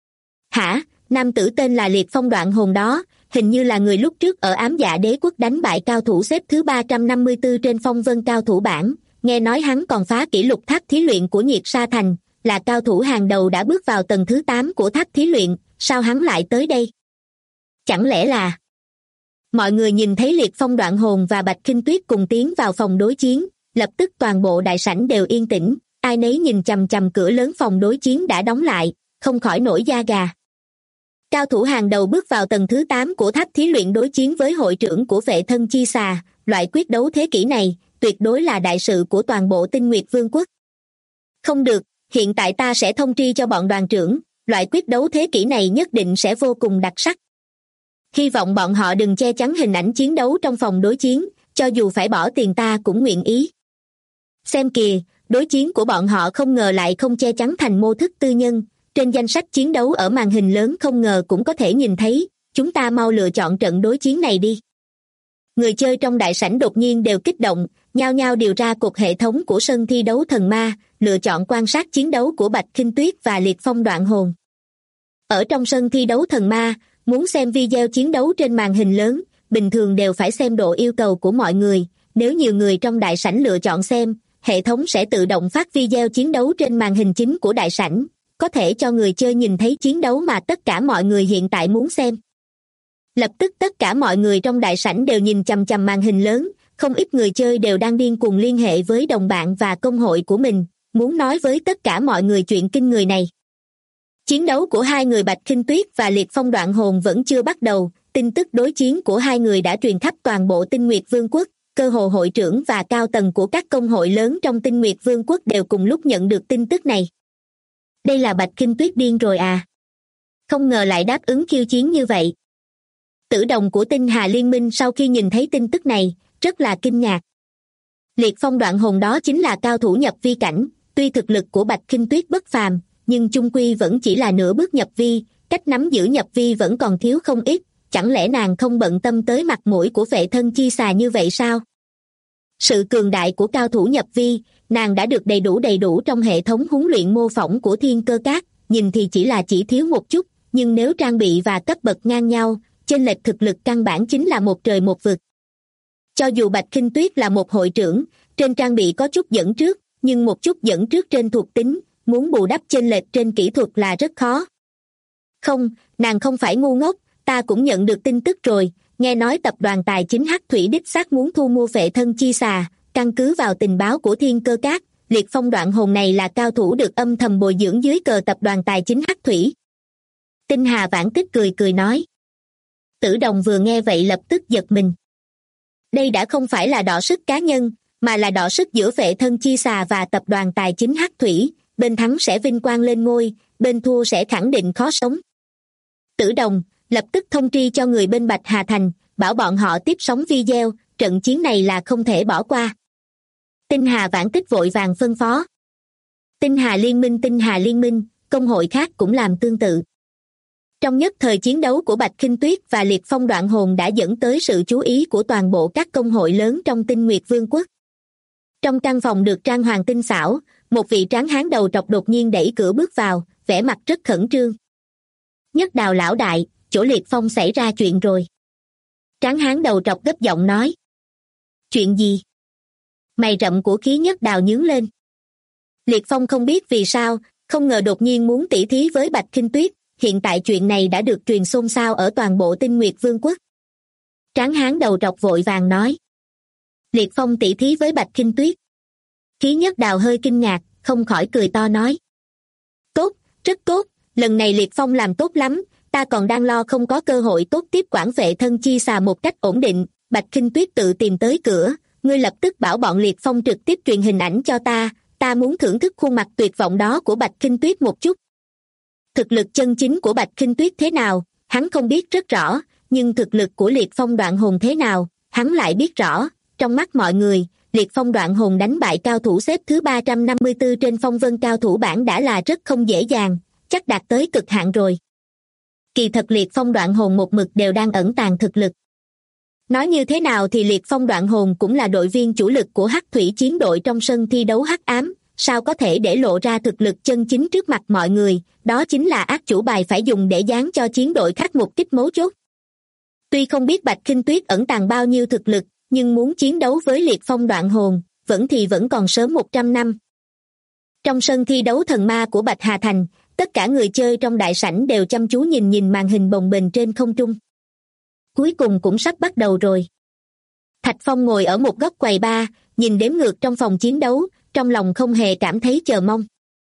Hả? Nam tử tên là Liệt Phong Đoạn Hồn đó, hình như là người lúc trước ở Ám Dạ Đế Quốc đánh bại cao thủ xếp thứ 354 trên phong vân cao thủ bảng, nghe nói hắn còn phá kỷ lục tháp thí luyện của Nhiệt Sa Thành, là cao thủ hàng đầu đã bước vào tầng thứ 8 của tháp thí luyện, sao hắn lại tới đây? Chẳng lẽ là... Mọi người nhìn thấy Liệt Phong Đoạn Hồn và Bạch Khinh Tuyết cùng tiến vào phòng đối chiến, lập tức toàn bộ đại sảnh đều yên tĩnh, ai nấy nhìn chằm chằm cửa lớn phòng đối chiến đã đóng lại, không khỏi nổi da gà. Cao thủ hàng đầu bước vào tầng thứ 8 của tháp thí luyện đối chiến với hội trưởng của Phệ Thân Chi Xà, loại quyết đấu thế kỷ này, tuyệt đối là đại sự của toàn bộ Tinh Nguyệt Vương quốc. Không được, hiện tại ta sẽ thông tri cho bọn đoàn trưởng, loại quyết đấu thế kỷ này nhất định sẽ vô cùng đặc sắc. Hy vọng bọn họ đừng che chắn hình ảnh chiến đấu trong phòng đối chiến, cho dù phải bỏ tiền ta cũng nguyện ý. Xem kìa, đối chiến của bọn họ không ngờ lại không che chắn thành mô thức tư nhân, trên danh sách chiến đấu ở màn hình lớn không ngờ cũng có thể nhìn thấy, chúng ta mau lựa chọn trận đối chiến này đi. Người chơi trong đại sảnh đột nhiên đều kích động, nhao nhao điều ra cột hệ thống của sân thi đấu thần ma, lựa chọn quan sát chiến đấu của Bạch Khinh Tuyết và Liệt Phong Đoạn Hồn. Ở trong sân thi đấu thần ma, muốn xem video chiến đấu trên màn hình lớn, bình thường đều phải xem độ yêu cầu của mọi người, nếu nhiều người trong đại sảnh lựa chọn xem, hệ thống sẽ tự động phát video chiến đấu trên màn hình chính của đại sảnh, có thể cho người chơi nhìn thấy chiến đấu mà tất cả mọi người hiện tại muốn xem. Lập tức tất cả mọi người trong đại sảnh đều nhìn chằm chằm màn hình lớn, không ít người chơi đều đang điên cuồng liên hệ với đồng bạn và công hội của mình, muốn nói với tất cả mọi người chuyện kinh người này. Chiến đấu của hai người Bạch Khinh Tuyết và Liệt Phong Đoạn Hồn vẫn chưa bắt đầu, tin tức đối chiến của hai người đã truyền khắp toàn bộ Tinh Nguyệt Vương quốc, cơ hồ hội trưởng và cao tầng của các công hội lớn trong Tinh Nguyệt Vương quốc đều cùng lúc nhận được tin tức này. Đây là Bạch Khinh Tuyết điên rồi à? Không ngờ lại đáp ứng khiêu chiến như vậy. Tử đồng của Tinh Hà Liên minh sau khi nhìn thấy tin tức này, rất là kinh ngạc. Liệt Phong Đoạn Hồn đó chính là cao thủ nhập vi cảnh, tuy thực lực của Bạch Khinh Tuyết bất phàm, nhưng chung quy vẫn chỉ là nửa bước nhập vi, cách nắm giữ nhập vi vẫn còn thiếu không ít, chẳng lẽ nàng không bận tâm tới mặt mũi của Phệ Thân Chi Xà như vậy sao? Sự cường đại của cao thủ nhập vi, nàng đã được đầy đủ trong hệ thống huấn luyện mô phỏng của Thiên Cơ Các, nhìn thì chỉ thiếu một chút, nhưng nếu trang bị và cấp bậc ngang nhau, chênh lệch thực lực căn bản chính là một trời một vực. Cho dù Bạch Khinh Tuyết là một hội trưởng, trên trang bị có chút dẫn trước, nhưng một chút dẫn trước trên thuộc tính, muốn bù đắp chênh lệch trên kỹ thuật là rất khó. Không, nàng không phải ngu ngốc, ta cũng nhận được tin tức rồi, nghe nói tập đoàn tài chính Hắc Thủy đích xác muốn thu mua Phệ Thân Chi Xà, căn cứ vào tình báo của Thiên Cơ Các, Liệt Phong Đoạn Hồn này là cao thủ được âm thầm bồi dưỡng dưới cờ tập đoàn tài chính Hắc Thủy. Tinh Hà Vãn Tích cười cười nói. Tử Đồng vừa nghe vậy lập tức giật mình. Đây đã không phải là đọ sức cá nhân, mà là đọ sức giữa Phệ Thân Chi Xà và tập đoàn tài chính Hắc Thủy, bên thắng sẽ vinh quang lên ngôi, bên thua sẽ khẳng định khó sống. Tử Đồng, lập tức thông tri cho người bên Bạch Hà Thành, bảo bọn họ tiếp sóng video, trận chiến này là không thể bỏ qua. Tinh Hà Vãn Tích vội vàng phân phó. Tinh Hà Liên minh, công hội khác cũng làm tương tự. Trong nhất thời chiến đấu của Bạch Khinh Tuyết và Liệt Phong Đoạn Hồn đã dẫn tới sự chú ý của toàn bộ các công hội lớn trong Tinh Nguyệt Vương quốc. Trong căn phòng được trang hoàng tinh xảo, một vị tráng hán đầu trọc đột nhiên đẩy cửa bước vào, vẻ mặt rất khẩn trương. Nhất Đào lão đại, chỗ Liệt Phong xảy ra chuyện rồi. Tráng hán đầu trọc gấp giọng nói. Chuyện gì? Mày rậm của Khí Nhất Đào nhướng lên. Liệt Phong không biết vì sao, không ngờ đột nhiên muốn tỉ thí với Bạch Khinh Tuyết, hiện tại chuyện này đã được truyền xôn xao ở toàn bộ Tinh Nguyệt Vương quốc. Tráng hán đầu trọc vội vàng nói. Liệt Phong tỉ thí với Bạch Khinh Tuyết. Khí Nhất Đào hơi kinh ngạc, không khỏi cười to nói. Tốt, rất tốt, lần này Liệt Phong làm tốt lắm, ta còn đang lo không có cơ hội tốt tiếp quản Phệ Thân Chi Xà một cách ổn định. Bạch Khinh Tuyết tự tìm tới cửa, ngươi lập tức bảo bọn Liệt Phong trực tiếp truyền hình ảnh cho ta muốn thưởng thức khuôn mặt tuyệt vọng đó của Bạch Khinh Tuyết một chút. Thực lực chân chính của Bạch Khinh Tuyết thế nào, hắn không biết rất rõ, nhưng thực lực của Liệt Phong Đoạn Hồn thế nào, hắn lại biết rõ. Trong mắt mọi người, Liệt Phong Đoạn Hồn đánh bại cao thủ xếp thứ 354 trên phong vân cao thủ bảng đã là rất không dễ dàng, chắc đạt tới cực hạn rồi. Kỳ thật Liệt Phong Đoạn Hồn một mực đều đang ẩn tàng thực lực. Nói như thế nào thì Liệt Phong Đoạn Hồn cũng là đội viên chủ lực của Hắc Thủy chiến đội trong sân thi đấu hắc ám, sao có thể để lộ ra thực lực chân chính trước mặt mọi người, đó chính là ác chủ bài phải dùng để giáng cho chiến đội khác một kích mấu chốt. Tuy không biết Bạch Khinh Tuyết ẩn tàng bao nhiêu thực lực, nhưng muốn chiến đấu với Liệt Phong Đoạn Hồn, vẫn còn sớm 100 năm. Trong sân thi đấu thần ma của Bạch Hà Thành, tất cả người chơi trong đại sảnh đều chăm chú nhìn màn hình bồng bềnh trên không trung. Cuối cùng cũng sắp bắt đầu rồi. Thạch Phong ngồi ở một góc quầy bar, nhìn đếm ngược trong phòng chiến đấu, trong lòng không hề cảm thấy chờ mong.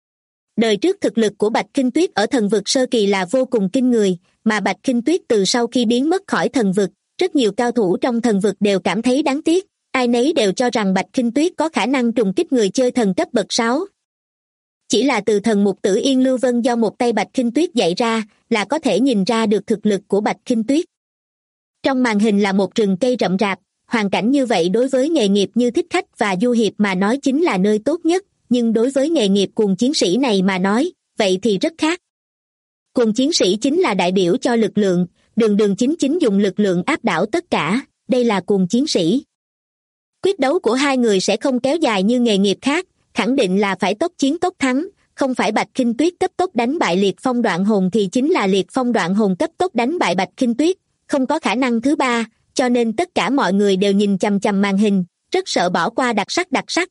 Đời trước thực lực của Bạch Khinh Tuyết ở thần vực sơ kỳ là vô cùng kinh người, mà Bạch Khinh Tuyết từ sau khi biến mất khỏi thần vực, rất nhiều cao thủ trong thần vực đều cảm thấy đáng tiếc, ai nấy đều cho rằng Bạch Khinh Tuyết có khả năng trùng kích người chơi thần cấp bậc 6. Chỉ là từ thần mục tử Yên Lưu Vân do một tay Bạch Khinh Tuyết dạy ra, là có thể nhìn ra được thực lực của Bạch Khinh Tuyết. Trong màn hình là một rừng cây rậm rạp, hoàn cảnh như vậy đối với nghề nghiệp như thích khách và du hiệp mà nói chính là nơi tốt nhất, nhưng đối với nghề nghiệp cuồng chiến sĩ này mà nói, vậy thì rất khác. Cuồng chiến sĩ chính là đại biểu cho lực lượng, đường chính dùng lực lượng áp đảo tất cả, đây là cuồng chiến sĩ. Quyết đấu của hai người sẽ không kéo dài như nghề nghiệp khác, khẳng định là phải tốc chiến tốc thắng, không phải Bạch Khinh Tuyết cấp tốc đánh bại Liệt Phong Đoạn Hồn thì chính là Liệt Phong Đoạn Hồn cấp tốc đánh bại Bạch Khinh Tuyết, không có khả năng thứ ba, cho nên tất cả mọi người đều nhìn chằm chằm màn hình, rất sợ bỏ qua đặc sắc.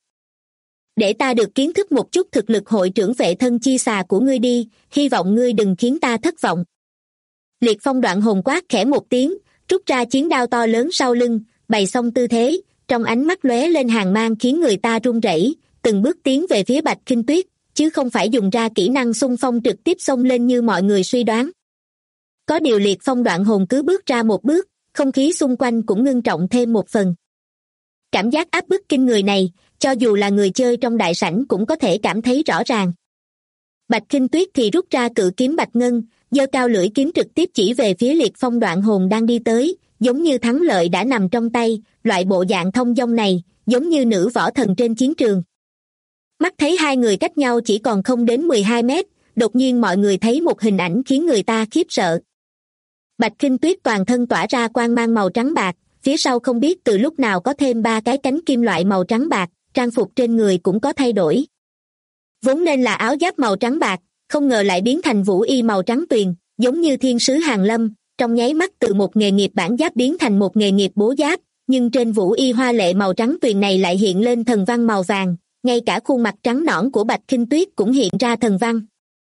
Để ta được kiến thức một chút thực lực hội trưởng Phệ Thân Chi Xà của ngươi đi, hy vọng ngươi đừng khiến ta thất vọng. Liệt Phong Đoạn Hồn quát khẽ một tiếng, rút ra chiến đao to lớn sau lưng, bày xong tư thế, trong ánh mắt lóe lên hàn mang khiến người ta run rẩy, từng bước tiến về phía Bạch Khinh Tuyết, chứ không phải dùng ra kỹ năng xung phong trực tiếp xông lên như mọi người suy đoán. Có điều Liệt Phong Đoạn Hồn cứ bước ra một bước, không khí xung quanh cũng ngưng trọng thêm một phần. Cảm giác áp bức kinh người này, cho dù là người chơi trong đại sảnh cũng có thể cảm thấy rõ ràng. Bạch Khinh Tuyết thì rút ra cự kiếm bạch ngân, giơ cao lưỡi kiếm trực tiếp chỉ về phía Liệt Phong Đoạn Hồn đang đi tới, giống như thắng lợi đã nằm trong tay, loại bộ dạng thông dong này, giống như nữ võ thần trên chiến trường. Mắt thấy hai người cách nhau chỉ còn không đến 12 mét, đột nhiên mọi người thấy một hình ảnh khiến người ta khiếp sợ. Bạch Khinh Tuyết toàn thân tỏa ra quang mang màu trắng bạc, phía sau không biết từ lúc nào có thêm 3 cái cánh kim loại màu trắng bạc, trang phục trên người cũng có thay đổi. Vốn nên là áo giáp màu trắng bạc, không ngờ lại biến thành vũ y màu trắng tuyền, giống như thiên sứ hàn lâm, trong nháy mắt từ một nghề nghiệp bản giáp biến thành một nghề nghiệp bố giáp, nhưng trên vũ y hoa lệ màu trắng tuyền này lại hiện lên thần văn màu vàng, ngay cả khuôn mặt trắng nõn của Bạch Khinh Tuyết cũng hiện ra thần văn.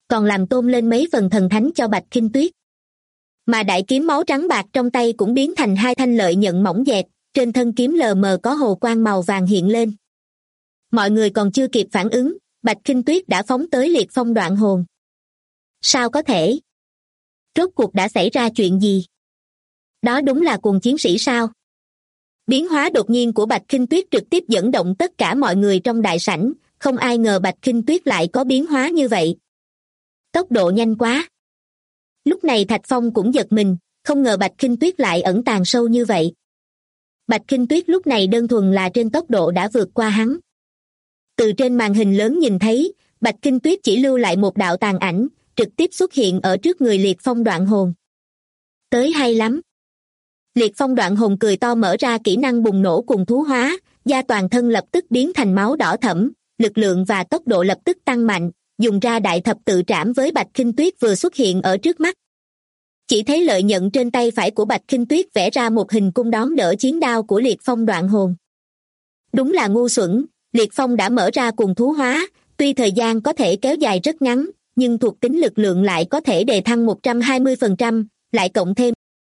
còn làm tôn lên mấy phần thần thánh cho Bạch Khinh Tuyết. Mà đại kiếm máu trắng bạc trong tay cũng biến thành hai thanh lợi nhận mỏng dẹt, trên thân kiếm lờ mờ có hồ quang màu vàng hiện lên. Mọi người còn chưa kịp phản ứng, Bạch Khinh Tuyết đã phóng tới Liệt Phong đoạn hồn. Sao có thể? Rốt cuộc đã xảy ra chuyện gì? Đó đúng là cuồng chiến sĩ sao? Biến hóa đột nhiên của Bạch Khinh Tuyết trực tiếp dẫn động tất cả mọi người trong đại sảnh, không ai ngờ Bạch Khinh Tuyết lại có biến hóa như vậy. Tốc độ nhanh quá. Lúc này Thạch Phong cũng giật mình, không ngờ Bạch Khinh Tuyết lại ẩn tàng sâu như vậy. Bạch Khinh Tuyết lúc này đơn thuần là trên tốc độ đã vượt qua hắn. Từ trên màn hình lớn nhìn thấy, Bạch Khinh Tuyết chỉ lưu lại một đạo tàn ảnh, trực tiếp xuất hiện ở trước người Liệt Phong đoạn hồn. Tới hay lắm. Liệt Phong đoạn hồn cười to mở ra kỹ năng bùng nổ cùng thú hóa, da toàn thân lập tức biến thành máu đỏ thẫm, lực lượng và tốc độ lập tức tăng mạnh, dùng ra đại thập tự trảm với Bạch Khinh Tuyết vừa xuất hiện ở trước mắt. Chỉ thấy lợi nhận trên tay phải của Bạch Khinh Tuyết vẽ ra một hình cung đón đỡ chiến đao của Liệt Phong đoạn hồn. Đúng là ngu xuẩn, Liệt Phong đã mở ra cùng thú hóa, tuy thời gian có thể kéo dài rất ngắn, nhưng thuộc tính lực lượng lại có thể đề thăng 120%, lại cộng thêm.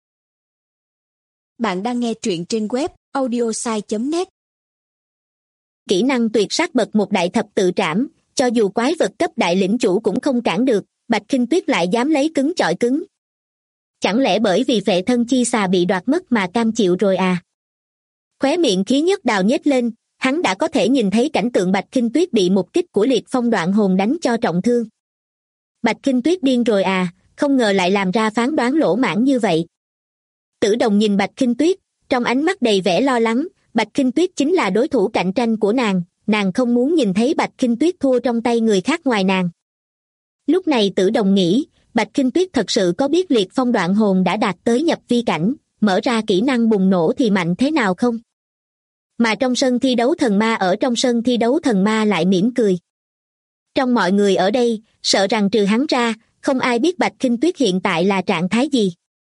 Bạn đang nghe truyện trên web audiosai.net. Kỹ năng tuyệt sát bậc một đại thập tự trảm, cho dù quái vật cấp đại lĩnh chủ cũng không cản được, Bạch Khinh Tuyết lại dám lấy cứng chọi cứng. Chẳng lẽ bởi vì phệ thân chi xà bị đoạt mất mà cam chịu rồi à? Khóe miệng khí nhất đào nhếch lên, hắn đã có thể nhìn thấy cảnh tượng Bạch Khinh Tuyết bị một kích của Liệt Phong đoạn hồn đánh cho trọng thương. Bạch Khinh Tuyết điên rồi à, không ngờ lại làm ra phán đoán lỗ mãng như vậy. Tử Đồng nhìn Bạch Khinh Tuyết, trong ánh mắt đầy vẻ lo lắng, Bạch Khinh Tuyết chính là đối thủ cạnh tranh của nàng không muốn nhìn thấy Bạch Khinh Tuyết thua trong tay người khác ngoài nàng. Lúc này Tử Đồng nghĩ, Bạch Khinh Tuyết thật sự có biết Liệt Phong đoạn hồn đã đạt tới nhập vi cảnh, mở ra kỹ năng bùng nổ thì mạnh thế nào không? Mà trong sân thi đấu thần ma ở trong sân thi đấu thần ma lại mỉm cười. Trong mọi người ở đây, sợ rằng trừ hắn ra, không ai biết Bạch Khinh Tuyết hiện tại là trạng thái gì.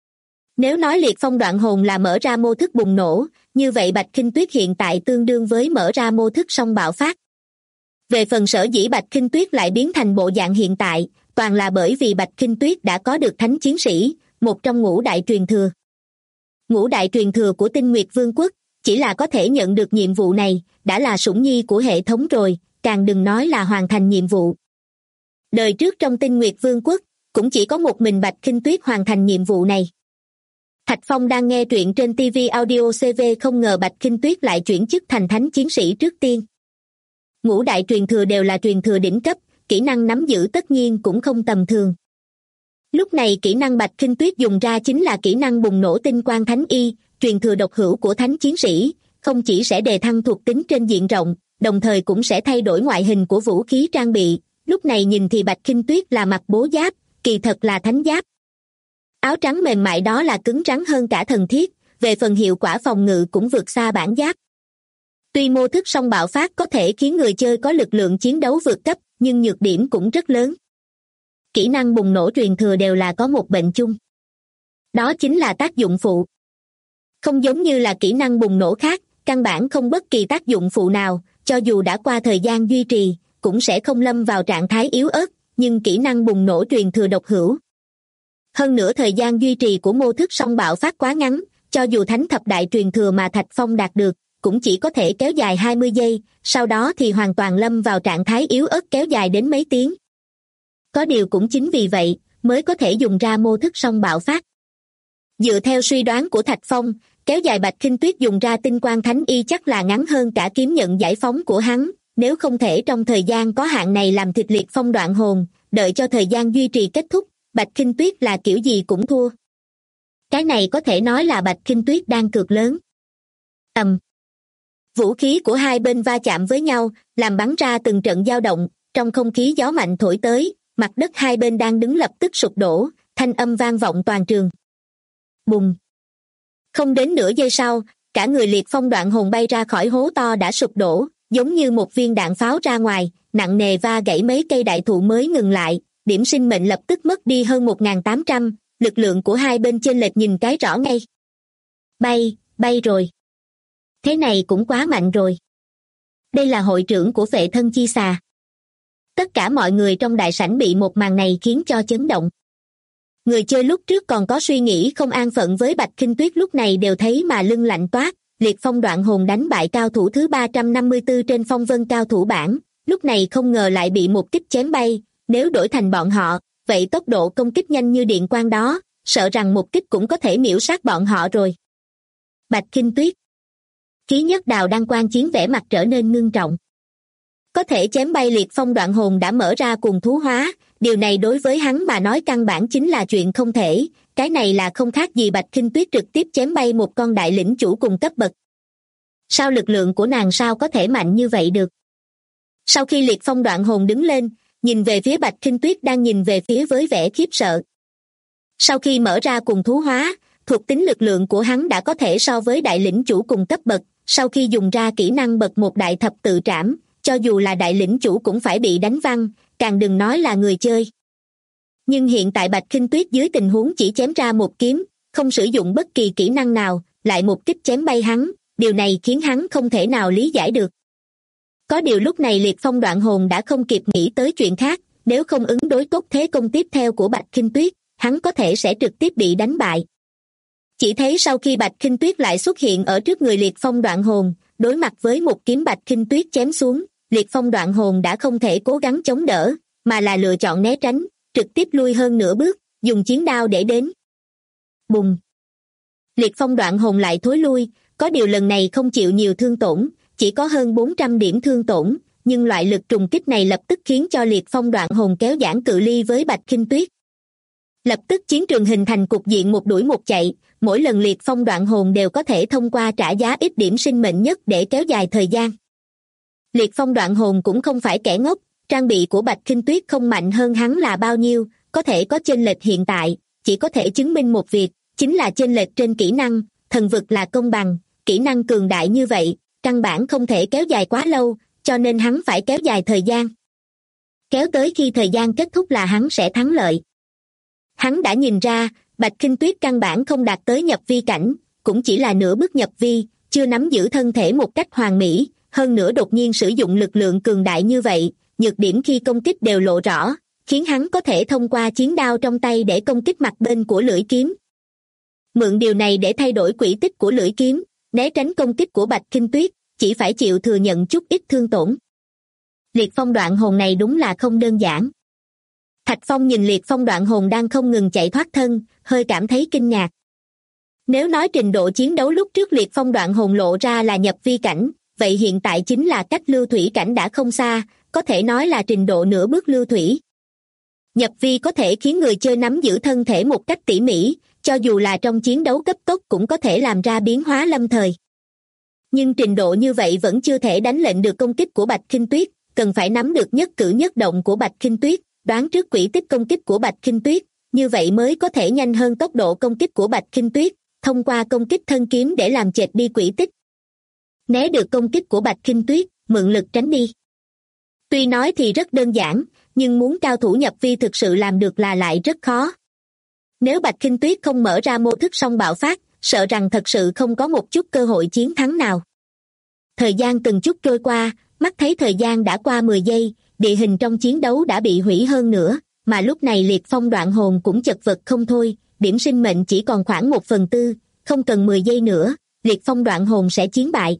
Nếu nói Liệt Phong đoạn hồn là mở ra mô thức bùng nổ, như vậy Bạch Khinh Tuyết hiện tại tương đương với mở ra mô thức song bạo phát. Về phần sở dĩ Bạch Khinh Tuyết lại biến thành bộ dạng hiện tại, toàn là bởi vì Bạch Khinh Tuyết đã có được thánh chiến sĩ, một trong ngũ đại truyền thừa. Ngũ đại truyền thừa của Tinh Nguyệt Vương quốc, chỉ là có thể nhận được nhiệm vụ này, đã là sủng nhi của hệ thống rồi, càng đừng nói là hoàn thành nhiệm vụ. Đời trước trong Tinh Nguyệt Vương quốc, cũng chỉ có một mình Bạch Khinh Tuyết hoàn thành nhiệm vụ này. Thạch Phong đang nghe truyện trên TV Audio CV, không ngờ Bạch Khinh Tuyết lại chuyển chức thành thánh chiến sĩ trước tiên. Ngũ đại truyền thừa đều là truyền thừa đỉnh cấp, kỹ năng nắm giữ tất nhiên cũng không tầm thường. Lúc này kỹ năng Bạch Khinh Tuyết dùng ra chính là kỹ năng bùng nổ tinh quang thánh y, truyền thừa độc hữu của thánh chiến sĩ, không chỉ sẽ đề thăng thuộc tính trên diện rộng, đồng thời cũng sẽ thay đổi ngoại hình của vũ khí trang bị. Lúc này nhìn thì Bạch Khinh Tuyết là mặc bố giáp, kỳ thật là thánh giáp. Áo trắng mềm mại đó là cứng rắn hơn cả thần thiết, về phần hiệu quả phòng ngự cũng vượt xa bản giáp. Tuy mô thức song bạo phát có thể khiến người chơi có lực lượng chiến đấu vượt cấp, nhưng nhược điểm cũng rất lớn. Kỹ năng bùng nổ truyền thừa đều là có một bệnh chung. Đó chính là tác dụng phụ. Không giống như là kỹ năng bùng nổ khác, căn bản không bất kỳ tác dụng phụ nào, cho dù đã qua thời gian duy trì, cũng sẽ không lâm vào trạng thái yếu ớt, nhưng kỹ năng bùng nổ truyền thừa độc hữu. Hơn nữa thời gian duy trì của mô thức song bạo phát quá ngắn, cho dù thánh thập đại truyền thừa mà Thạch Phong đạt được, cũng chỉ có thể kéo dài 20 giây, sau đó thì hoàn toàn lâm vào trạng thái yếu ớt kéo dài đến mấy tiếng. Có điều cũng chính vì vậy, mới có thể dùng ra mô thức song bạo phát. Dựa theo suy đoán của Thạch Phong, kéo dài Bạch Khinh Tuyết dùng ra tinh quang thánh y chắc là ngắn hơn cả kiếm nhận giải phóng của hắn, nếu không thể trong thời gian có hạn này làm thịt Liệt Phong đoạn hồn, đợi cho thời gian duy trì kết thúc, Bạch Khinh Tuyết là kiểu gì cũng thua. Cái này có thể nói là Bạch Khinh Tuyết đang cược lớn. Vũ khí của hai bên va chạm với nhau, làm bắn ra từng trận dao động, trong không khí gió mạnh thổi tới, mặt đất hai bên đang đứng lập tức sụp đổ, thanh âm vang vọng toàn trường. Bùng! Không đến nửa giây sau, cả người Liệt Phong đoạn hồn bay ra khỏi hố to đã sụp đổ, giống như một viên đạn pháo ra ngoài, nặng nề va gãy mấy cây đại thụ mới ngừng lại, điểm sinh mệnh lập tức mất đi hơn 1.800, lực lượng của hai bên chênh lệch nhìn cái rõ ngay. Bay rồi. Thế này cũng quá mạnh rồi. Đây là hội trưởng của phệ thân chi xà. Tất cả mọi người trong đại sảnh bị một màn này khiến cho chấn động. Người chơi lúc trước còn có suy nghĩ không an phận với Bạch Khinh Tuyết lúc này đều thấy mà lưng lạnh toát. Liệt phong đoạn hồn đánh bại cao thủ thứ 354 trên phong vân cao thủ bảng, lúc này không ngờ lại bị một kích chém bay. Nếu đổi thành bọn họ, vậy tốc độ công kích nhanh như điện quang đó, sợ rằng một kích cũng có thể miễu sát bọn họ rồi. Bạch Khinh Tuyết. Ký Nhất Đào đang quan chiến vẻ mặt trở nên ngưng trọng. Có thể chém bay liệt phong đoạn hồn đã mở ra cùng thú hóa, điều này đối với hắn mà nói căn bản chính là chuyện không thể, cái này là không khác gì Bạch Khinh Tuyết trực tiếp chém bay một con đại lĩnh chủ cùng cấp bậc. Sao lực lượng của nàng sao có thể mạnh như vậy được? Sau khi liệt phong đoạn hồn đứng lên, nhìn về phía Bạch Khinh Tuyết đang nhìn về phía với vẻ khiếp sợ. Sau khi mở ra cùng thú hóa, thuộc tính lực lượng của hắn đã có thể so với đại lĩnh chủ cùng cấp bậc, sau khi dùng ra kỹ năng bậc một đại thập tự trảm, cho dù là đại lĩnh chủ cũng phải bị đánh văng, càng đừng nói là người chơi. Nhưng hiện tại Bạch Khinh Tuyết dưới tình huống chỉ chém ra một kiếm, không sử dụng bất kỳ kỹ năng nào, lại một kích chém bay hắn, điều này khiến hắn không thể nào lý giải được. Có điều lúc này liệt phong đoạn hồn đã không kịp nghĩ tới chuyện khác, nếu không ứng đối tốt thế công tiếp theo của Bạch Khinh Tuyết, hắn có thể sẽ trực tiếp bị đánh bại. Chỉ thấy sau khi Bạch Khinh Tuyết lại xuất hiện ở trước người liệt phong đoạn hồn, đối mặt với một kiếm Bạch Khinh Tuyết chém xuống, liệt phong đoạn hồn đã không thể cố gắng chống đỡ, mà là lựa chọn né tránh, trực tiếp lui hơn nửa bước, dùng chiến đao để đến. Bùng! Liệt phong đoạn hồn lại thối lui, có điều lần này không chịu nhiều thương tổn, chỉ có hơn 400 điểm thương tổn, nhưng loại lực trùng kích này lập tức khiến cho liệt phong đoạn hồn kéo giãn cự ly với Bạch Khinh Tuyết. Lập tức chiến trường hình thành cục diện một đuổi một chạy, mỗi lần liệt phong đoạn hồn đều có thể thông qua trả giá ít điểm sinh mệnh nhất để kéo dài thời gian. Liệt phong đoạn hồn cũng không phải kẻ ngốc, trang bị của Bạch Khinh Tuyết không mạnh hơn hắn là bao nhiêu, có thể có chênh lệch hiện tại, chỉ có thể chứng minh một việc, chính là chênh lệch trên kỹ năng, thần vực là công bằng, kỹ năng cường đại như vậy, căn bản không thể kéo dài quá lâu, cho nên hắn phải kéo dài thời gian. Kéo tới khi thời gian kết thúc là hắn sẽ thắng lợi. Hắn đã nhìn ra, Bạch Khinh Tuyết căn bản không đạt tới nhập vi cảnh, cũng chỉ là nửa bước nhập vi, chưa nắm giữ thân thể một cách hoàn mỹ, hơn nữa đột nhiên sử dụng lực lượng cường đại như vậy, nhược điểm khi công kích đều lộ rõ, khiến hắn có thể thông qua chiến đao trong tay để công kích mặt bên của lưỡi kiếm. Mượn điều này để thay đổi quỹ tích của lưỡi kiếm, né tránh công kích của Bạch Khinh Tuyết, chỉ phải chịu thừa nhận chút ít thương tổn. Liệt phong đoạn hồn này đúng là không đơn giản. Thạch Phong nhìn liệt phong đoạn hồn đang không ngừng chạy thoát thân, hơi cảm thấy kinh ngạc. Nếu nói trình độ chiến đấu lúc trước liệt phong đoạn hồn lộ ra là nhập vi cảnh, vậy hiện tại chính là cách lưu thủy cảnh đã không xa, có thể nói là trình độ nửa bước lưu thủy. Nhập vi có thể khiến người chơi nắm giữ thân thể một cách tỉ mỉ, cho dù là trong chiến đấu cấp tốc cũng có thể làm ra biến hóa lâm thời. Nhưng trình độ như vậy vẫn chưa thể đánh lệnh được công kích của Bạch Khinh Tuyết, cần phải nắm được nhất cử nhất động của Bạch Khinh Tuyết, đoán trước quỹ tích công kích của Bạch Khinh Tuyết, như vậy mới có thể nhanh hơn tốc độ công kích của Bạch Khinh Tuyết, thông qua công kích thân kiếm để làm chệch đi quỹ tích. Né được công kích của Bạch Khinh Tuyết, mượn lực tránh đi. Tuy nói thì rất đơn giản, nhưng muốn cao thủ nhập vi thực sự làm được là lại rất khó. Nếu Bạch Khinh Tuyết không mở ra mô thức song bạo phát, sợ rằng thật sự không có một chút cơ hội chiến thắng nào. Thời gian từng chút trôi qua, mắt thấy thời gian đã qua 10 giây, địa hình trong chiến đấu đã bị hủy hơn nữa, mà lúc này liệt phong đoạn hồn cũng chật vật không thôi, điểm sinh mệnh chỉ còn khoảng 1/4, không cần 10 giây nữa, liệt phong đoạn hồn sẽ chiến bại.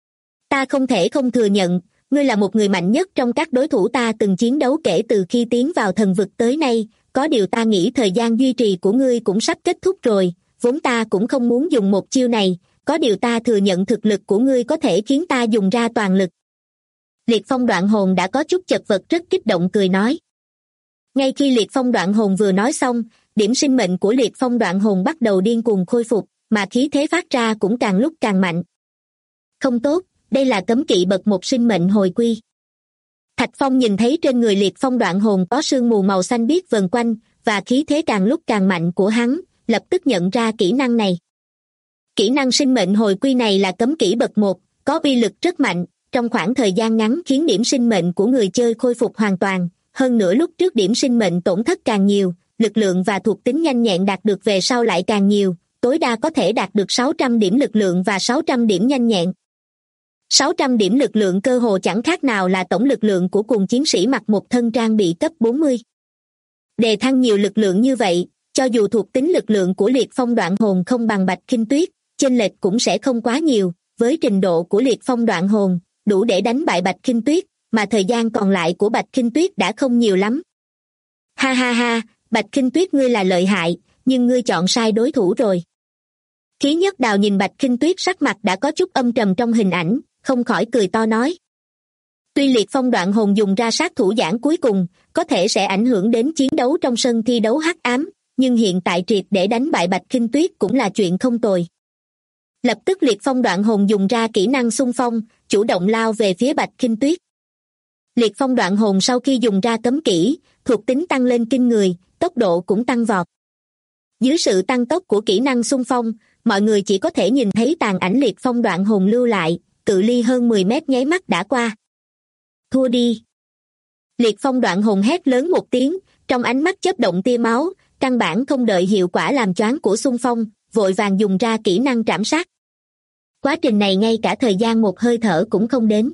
Ta không thể không thừa nhận, ngươi là một người mạnh nhất trong các đối thủ ta từng chiến đấu kể từ khi tiến vào thần vực tới nay, có điều ta nghĩ thời gian duy trì của ngươi cũng sắp kết thúc rồi, vốn ta cũng không muốn dùng một chiêu này, có điều ta thừa nhận thực lực của ngươi có thể khiến ta dùng ra toàn lực. Liệt phong đoạn hồn đã có chút chật vật rất kích động cười nói. Ngay khi liệt phong đoạn hồn vừa nói xong, điểm sinh mệnh của liệt phong đoạn hồn bắt đầu điên cuồng khôi phục, mà khí thế phát ra cũng càng lúc càng mạnh. Không tốt, đây là cấm kỵ bậc một sinh mệnh hồi quy. Thạch Phong nhìn thấy trên người liệt phong đoạn hồn có sương mù màu xanh biếc vần quanh, và khí thế càng lúc càng mạnh của hắn, lập tức nhận ra kỹ năng này. Kỹ năng sinh mệnh hồi quy này là cấm kỹ bậc 1, có uy lực rất mạnh, trong khoảng thời gian ngắn khiến điểm sinh mệnh của người chơi khôi phục hoàn toàn, hơn nữa lúc trước điểm sinh mệnh tổn thất càng nhiều, lực lượng và thuộc tính nhanh nhẹn đạt được về sau lại càng nhiều, tối đa có thể đạt được 600 điểm lực lượng và 600 điểm nhanh nhẹn. 600 điểm lực lượng cơ hồ chẳng khác nào là tổng lực lượng của cùng chiến sĩ mặc một thân trang bị cấp 40. Đề thăng nhiều lực lượng như vậy, cho dù thuộc tính lực lượng của Liệt Phong Đoạn Hồn không bằng Bạch Khinh Tuyết, chênh lệch cũng sẽ không quá nhiều, với trình độ của Liệt Phong Đoạn Hồn, đủ để đánh bại Bạch Khinh Tuyết, mà thời gian còn lại của Bạch Khinh Tuyết đã không nhiều lắm. Ha ha ha, Bạch Khinh Tuyết ngươi là lợi hại, nhưng ngươi chọn sai đối thủ rồi. Khí Nhất Đào nhìn Bạch Khinh Tuyết sắc mặt đã có chút âm trầm trong hình ảnh, không khỏi cười to nói. Tuy Liệt Phong Đoạn Hồn dùng ra sát thủ giảng cuối cùng, có thể sẽ ảnh hưởng đến chiến đấu trong sân thi đấu hắc ám, nhưng hiện tại triệt để đánh bại Bạch Khinh Tuyết cũng là chuyện không tồi. Lập tức Liệt Phong Đoạn Hồn dùng ra kỹ năng xung phong, chủ động lao về phía Bạch Khinh Tuyết. Liệt Phong Đoạn Hồn sau khi dùng ra cấm kỹ, thuộc tính tăng lên kinh người, tốc độ cũng tăng vọt. Dưới sự tăng tốc của kỹ năng xung phong, mọi người chỉ có thể nhìn thấy tàn ảnh Liệt Phong Đoạn Hồn lưu lại, cự ly hơn 10 mét nháy mắt đã qua. Thua đi. Liệt Phong Đoạn Hồn hét lớn một tiếng, trong ánh mắt chớp động tia máu, căn bản không đợi hiệu quả làm choáng của xung phong, vội vàng dùng ra kỹ năng trảm sát. Quá trình này ngay cả thời gian một hơi thở cũng không đến.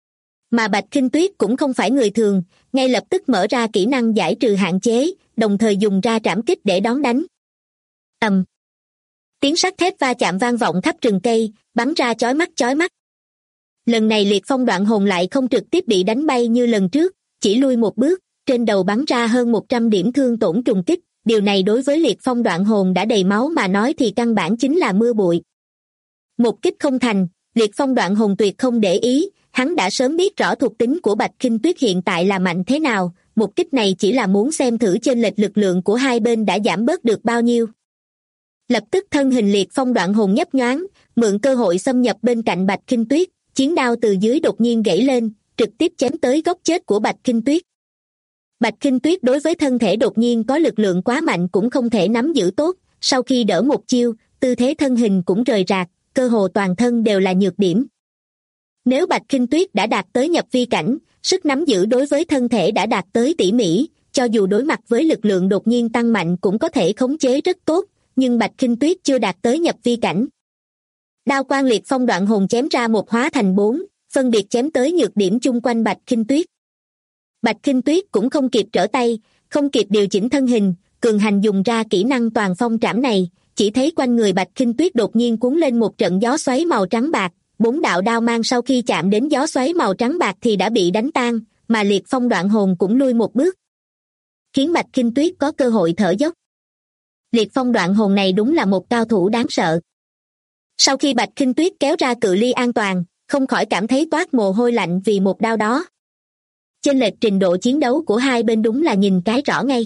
Mà Bạch Khinh Tuyết cũng không phải người thường, ngay lập tức mở ra kỹ năng giải trừ hạn chế, đồng thời dùng ra trảm kích để đón đánh. Ầm. Tiếng sắt thép va chạm vang vọng khắp rừng cây, bắn ra chói mắt. Lần này Liệt Phong Đoạn Hồn lại không trực tiếp bị đánh bay như lần trước, chỉ lui một bước, trên đầu bắn ra hơn 100 điểm thương tổn trùng kích, điều này đối với Liệt Phong Đoạn Hồn đã đầy máu mà nói thì căn bản chính là mưa bụi. Một kích không thành, Liệt Phong Đoạn Hồn tuyệt không để ý, hắn đã sớm biết rõ thuộc tính của Bạch Khinh Tuyết hiện tại là mạnh thế nào, một kích này chỉ là muốn xem thử chênh lệch lực lượng của hai bên đã giảm bớt được bao nhiêu. Lập tức thân hình Liệt Phong Đoạn Hồn nhấp nhoáng, mượn cơ hội xâm nhập bên cạnh Bạch Khinh Tuyết, chiến đao từ dưới đột nhiên gãy lên, trực tiếp chém tới gốc chết của Bạch Khinh Tuyết. Bạch Khinh Tuyết đối với thân thể đột nhiên có lực lượng quá mạnh cũng không thể nắm giữ tốt, sau khi đỡ một chiêu, tư thế thân hình cũng rời rạc, cơ hồ toàn thân đều là nhược điểm. Nếu Bạch Khinh Tuyết đã đạt tới nhập vi cảnh, sức nắm giữ đối với thân thể đã đạt tới tỉ mỉ, cho dù đối mặt với lực lượng đột nhiên tăng mạnh cũng có thể khống chế rất tốt, nhưng Bạch Khinh Tuyết chưa đạt tới nhập vi cảnh. Đao quang Liệt Phong Đoạn Hồn chém ra một hóa thành 4, phân biệt chém tới nhược điểm chung quanh Bạch Khinh Tuyết. Bạch Khinh Tuyết cũng không kịp trở tay, không kịp điều chỉnh thân hình, cường hành dùng ra kỹ năng toàn phong trảm này, chỉ thấy quanh người Bạch Khinh Tuyết đột nhiên cuốn lên một trận gió xoáy màu trắng bạc, 4 đạo đao mang sau khi chạm đến gió xoáy màu trắng bạc thì đã bị đánh tan, mà Liệt Phong Đoạn Hồn cũng lui một bước, khiến Bạch Khinh Tuyết có cơ hội thở dốc. Liệt Phong Đoạn Hồn này đúng là một cao thủ đáng sợ. Sau khi Bạch Khinh Tuyết kéo ra cự ly an toàn, không khỏi cảm thấy toát mồ hôi lạnh vì một đao đó. Chênh lệch trình độ chiến đấu của hai bên đúng là nhìn cái rõ ngay.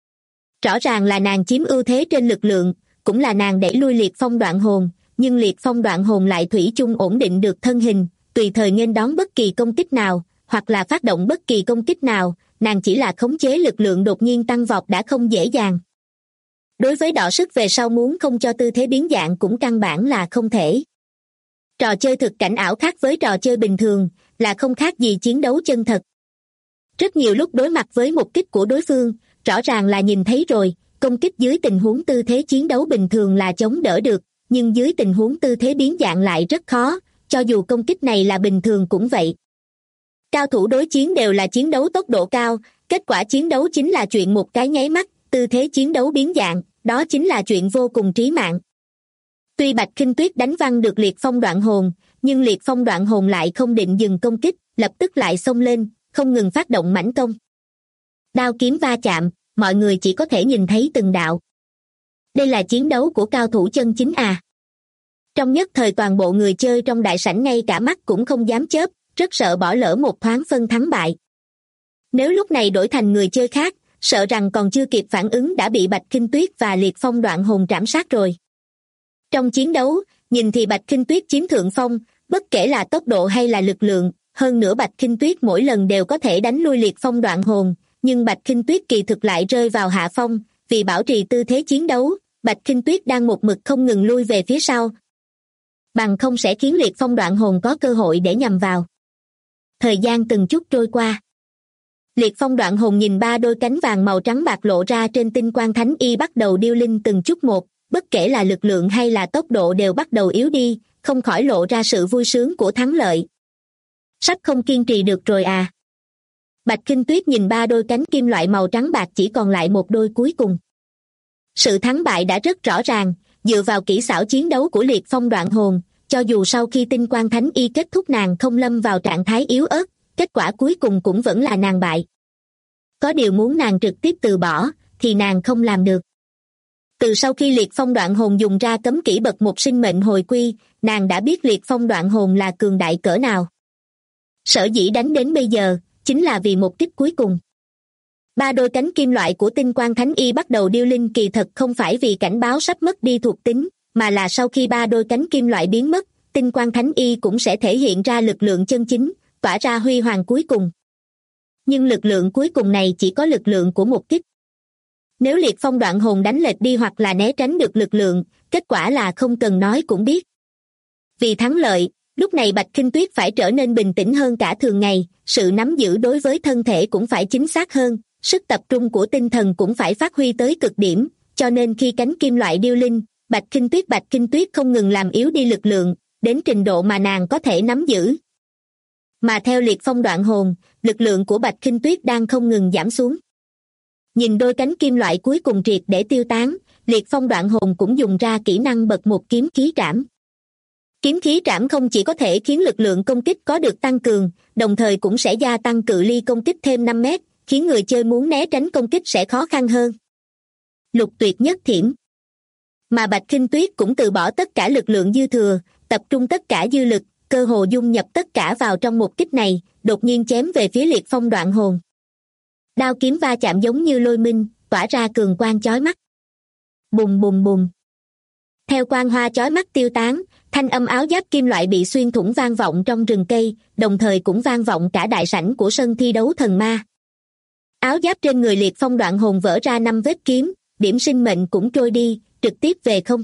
Rõ ràng là nàng chiếm ưu thế trên lực lượng, cũng là nàng đẩy lui Liệt Phong Đoạn Hồn, nhưng Liệt Phong Đoạn Hồn lại thủy chung ổn định được thân hình, tùy thời nghênh đón bất kỳ công kích nào, hoặc là phát động bất kỳ công kích nào, nàng chỉ là khống chế lực lượng đột nhiên tăng vọt đã không dễ dàng. Đối với đọ sức về sau muốn không cho tư thế biến dạng cũng căn bản là không thể. Trò chơi thực cảnh ảo khác với trò chơi bình thường, là không khác gì chiến đấu chân thật. Rất nhiều lúc đối mặt với một kích của đối phương, rõ ràng là nhìn thấy rồi, công kích dưới tình huống tư thế chiến đấu bình thường là chống đỡ được, nhưng dưới tình huống tư thế biến dạng lại rất khó, cho dù công kích này là bình thường cũng vậy. Cao thủ đối chiến đều là chiến đấu tốc độ cao, kết quả chiến đấu chính là chuyện một cái nháy mắt, tư thế chiến đấu biến dạng, đó chính là chuyện vô cùng trí mạng. Tuy Bạch Khinh Tuyết đánh văng được Liệt Phong Đoạn Hồn, nhưng Liệt Phong Đoạn Hồn lại không định dừng công kích, lập tức lại xông lên, không ngừng phát động mãnh công. Đao kiếm va chạm, mọi người chỉ có thể nhìn thấy từng đạo. Đây là chiến đấu của cao thủ chân chính à? Trong nhất thời toàn bộ người chơi trong đại sảnh ngay cả mắt cũng không dám chớp, rất sợ bỏ lỡ một thoáng phân thắng bại. Nếu lúc này đổi thành người chơi khác, sợ rằng còn chưa kịp phản ứng đã bị Bạch Khinh Tuyết và Liệt Phong Đoạn Hồn trảm sát rồi. Trong chiến đấu, nhìn thì Bạch Khinh Tuyết chiếm thượng phong, bất kể là tốc độ hay là lực lượng, hơn nữa Bạch Khinh Tuyết mỗi lần đều có thể đánh lui Liệt Phong Đoạn Hồn, nhưng Bạch Khinh Tuyết kỳ thực lại rơi vào hạ phong, vì bảo trì tư thế chiến đấu, Bạch Khinh Tuyết đang một mực không ngừng lui về phía sau. Bằng không sẽ khiến Liệt Phong Đoạn Hồn có cơ hội để nhằm vào. Thời gian từng chút trôi qua. Liệt Phong Đoạn Hồn nhìn 3 đôi cánh vàng màu trắng bạc lộ ra trên tinh quang thánh y bắt đầu điêu linh từng chút một, bất kể là lực lượng hay là tốc độ đều bắt đầu yếu đi, không khỏi lộ ra sự vui sướng của thắng lợi, Sắp không kiên trì được rồi à? Bạch Kinh Tuyết nhìn 3 đôi cánh kim loại màu trắng bạc chỉ còn lại một đôi cuối cùng. Sự thắng bại đã rất rõ ràng, dựa vào kỹ xảo chiến đấu của Liệt Phong Đoạn Hồn, cho dù sau khi Tinh Quang Thánh Y kết thúc nàng không lâm vào trạng thái yếu ớt, kết quả cuối cùng cũng vẫn là nàng bại. Có điều muốn nàng trực tiếp từ bỏ, thì nàng không làm được. Từ sau khi Liệt Phong Đoạn Hồn dùng ra cấm kỹ bậc một sinh mệnh hồi quy, nàng đã biết Liệt Phong Đoạn Hồn là cường đại cỡ nào. Sở dĩ đánh đến bây giờ, chính là vì một kích cuối cùng. 3 đôi cánh kim loại của Tinh Quang Thánh Y bắt đầu điêu linh kỳ thật không phải vì cảnh báo sắp mất đi thuộc tính, mà là sau khi 3 đôi cánh kim loại biến mất, Tinh Quang Thánh Y cũng sẽ thể hiện ra lực lượng chân chính, tỏa ra huy hoàng cuối cùng. Nhưng lực lượng cuối cùng này chỉ có lực lượng của một kích. Nếu Liệt Phong Đoạn Hồn đánh lệch đi hoặc là né tránh được lực lượng, kết quả là không cần nói cũng biết. Vì thắng lợi, lúc này Bạch Kinh Tuyết phải trở nên bình tĩnh hơn cả thường ngày, sự nắm giữ đối với thân thể cũng phải chính xác hơn, sức tập trung của tinh thần cũng phải phát huy tới cực điểm, cho nên khi cánh kim loại điêu linh, Bạch Kinh Tuyết không ngừng làm yếu đi lực lượng, đến trình độ mà nàng có thể nắm giữ. Mà theo Liệt Phong Đoạn Hồn, lực lượng của Bạch Kinh Tuyết đang không ngừng giảm xuống. Nhìn đôi cánh kim loại cuối cùng triệt để tiêu tán, Liệt Phong Đoạn Hồn cũng dùng ra kỹ năng bậc một kiếm khí trảm. Kiếm khí trảm không chỉ có thể khiến lực lượng công kích có được tăng cường, đồng thời cũng sẽ gia tăng cự ly công kích thêm 5 mét, khiến người chơi muốn né tránh công kích sẽ khó khăn hơn. Lục tuyệt nhất thiểm. Mà Bạch Kinh Tuyết cũng từ bỏ tất cả lực lượng dư thừa, tập trung tất cả dư lực, cơ hồ dung nhập tất cả vào trong một kích này, đột nhiên chém về phía Liệt Phong Đoạn Hồn. Đao kiếm va chạm giống như lôi minh, tỏa ra cường quang chói mắt. Bùng bùng bùng. Theo quang hoa chói mắt tiêu tán, thanh âm áo giáp kim loại bị xuyên thủng vang vọng trong rừng cây, đồng thời cũng vang vọng cả đại sảnh của sân thi đấu thần ma. Áo giáp trên người Liệt Phong Đoạn Hồn vỡ ra 5 vết kiếm, điểm sinh mệnh cũng trôi đi, trực tiếp về không.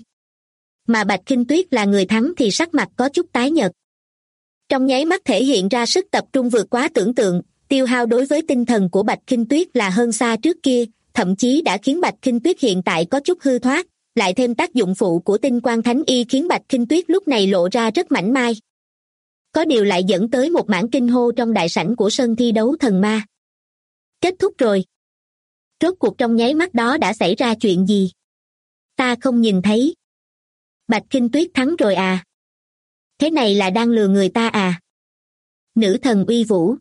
Mà Bạch Kinh Tuyết là người thắng thì sắc mặt có chút tái nhợt. Trong nháy mắt thể hiện ra sức tập trung vượt quá tưởng tượng, tiêu hao đối với tinh thần của Bạch Kinh Tuyết là hơn xa trước kia, thậm chí đã khiến Bạch Kinh Tuyết hiện tại có chút hư thoát, lại thêm tác dụng phụ của Tinh Quang Thánh Y khiến Bạch Kinh Tuyết lúc này lộ ra rất mảnh mai. Có điều lại dẫn tới một mảng kinh hô trong đại sảnh của sân thi đấu thần ma. Kết thúc rồi. Rốt cuộc trong nháy mắt đó đã xảy ra chuyện gì? Ta không nhìn thấy. Bạch Kinh Tuyết thắng rồi à? Thế này là đang lừa người ta à? Nữ thần uy vũ.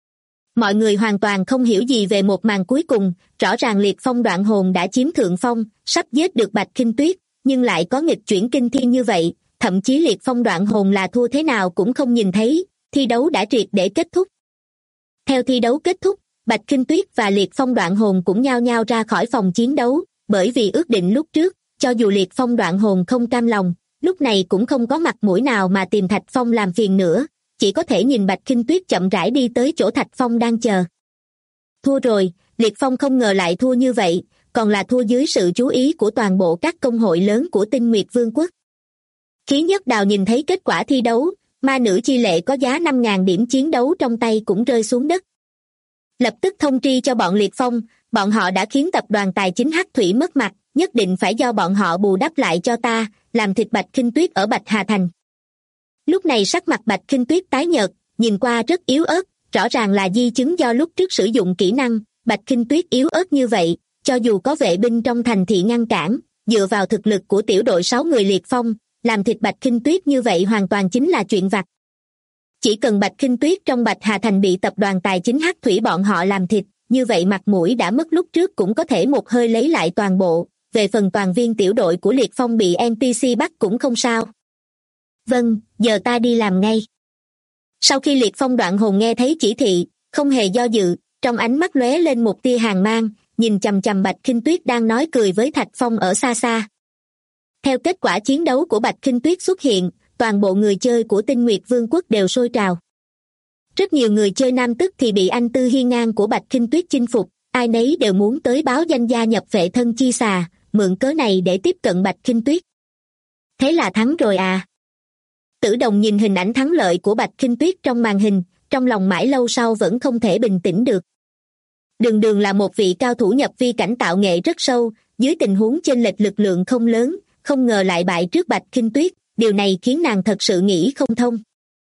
Mọi người hoàn toàn không hiểu gì về một màn cuối cùng, rõ ràng Liệt Phong Đoạn Hồn đã chiếm thượng phong, sắp giết được Bạch Kinh Tuyết, nhưng lại có nghịch chuyển kinh thiên như vậy, thậm chí Liệt Phong Đoạn Hồn là thua thế nào cũng không nhìn thấy, thi đấu đã triệt để kết thúc. Theo thi đấu kết thúc, Bạch Kinh Tuyết và Liệt Phong Đoạn Hồn cũng nhao nhao ra khỏi phòng chiến đấu, bởi vì ước định lúc trước, cho dù Liệt Phong Đoạn Hồn không cam lòng, lúc này cũng không có mặt mũi nào mà tìm Thạch Phong làm phiền nữa, chỉ có thể nhìn Bạch Kinh Tuyết chậm rãi đi tới chỗ Thạch Phong đang chờ. Thua rồi, Liệt Phong không ngờ lại thua như vậy, còn là thua dưới sự chú ý của toàn bộ các công hội lớn của Tinh Nguyệt Vương quốc. Khí Nhất Đào nhìn thấy kết quả thi đấu, ma nữ chi lệ có giá 5.000 điểm chiến đấu trong tay cũng rơi xuống đất. Lập tức thông tri cho bọn Liệt Phong, bọn họ đã khiến tập đoàn tài chính Hắc Thủy mất mặt, nhất định phải do bọn họ bù đắp lại cho ta, làm thịt Bạch Kinh Tuyết ở Bạch Hà Thành. Lúc này sắc mặt Bạch Kinh Tuyết tái nhợt, nhìn qua rất yếu ớt, rõ ràng là di chứng do lúc trước sử dụng kỹ năng, Bạch Kinh Tuyết yếu ớt như vậy, cho dù có vệ binh trong thành thị ngăn cản, dựa vào thực lực của tiểu đội 6 người Liệt Phong, làm thịt Bạch Kinh Tuyết như vậy hoàn toàn chính là chuyện vặt. Chỉ cần Bạch Kinh Tuyết trong Bạch Hà Thành bị tập đoàn tài chính Hắc Thủy bọn họ làm thịt, như vậy mặt mũi đã mất lúc trước cũng có thể một hơi lấy lại toàn bộ, về phần toàn viên tiểu đội của Liệt Phong bị NPC bắt cũng không sao. Vâng, giờ ta đi làm ngay. Sau khi Liệt Phong Đoạn Hồn nghe thấy chỉ thị, không hề do dự, trong ánh mắt lóe lên một tia hàn mang, nhìn chằm chằm Bạch Kinh Tuyết đang nói cười với Thạch Phong ở xa xa. Theo kết quả chiến đấu của Bạch Kinh Tuyết xuất hiện, toàn bộ người chơi của Tinh Nguyệt Vương quốc đều sôi trào. Rất nhiều người chơi nam tức thì bị anh tư hiên ngang của Bạch Kinh Tuyết chinh phục, ai nấy đều muốn tới báo danh gia nhập vệ thân chi xà, mượn cớ này để tiếp cận Bạch Kinh Tuyết. Thế là thắng rồi à? Tử Đồng nhìn hình ảnh thắng lợi của Bạch Kinh Tuyết trong màn hình, trong lòng mãi lâu sau vẫn không thể bình tĩnh được. Đường Đường là một vị cao thủ nhập vi cảnh tạo nghệ rất sâu, dưới tình huống chênh lệch lực lượng không lớn, không ngờ lại bại trước Bạch Kinh Tuyết, điều này khiến nàng thật sự nghĩ không thông.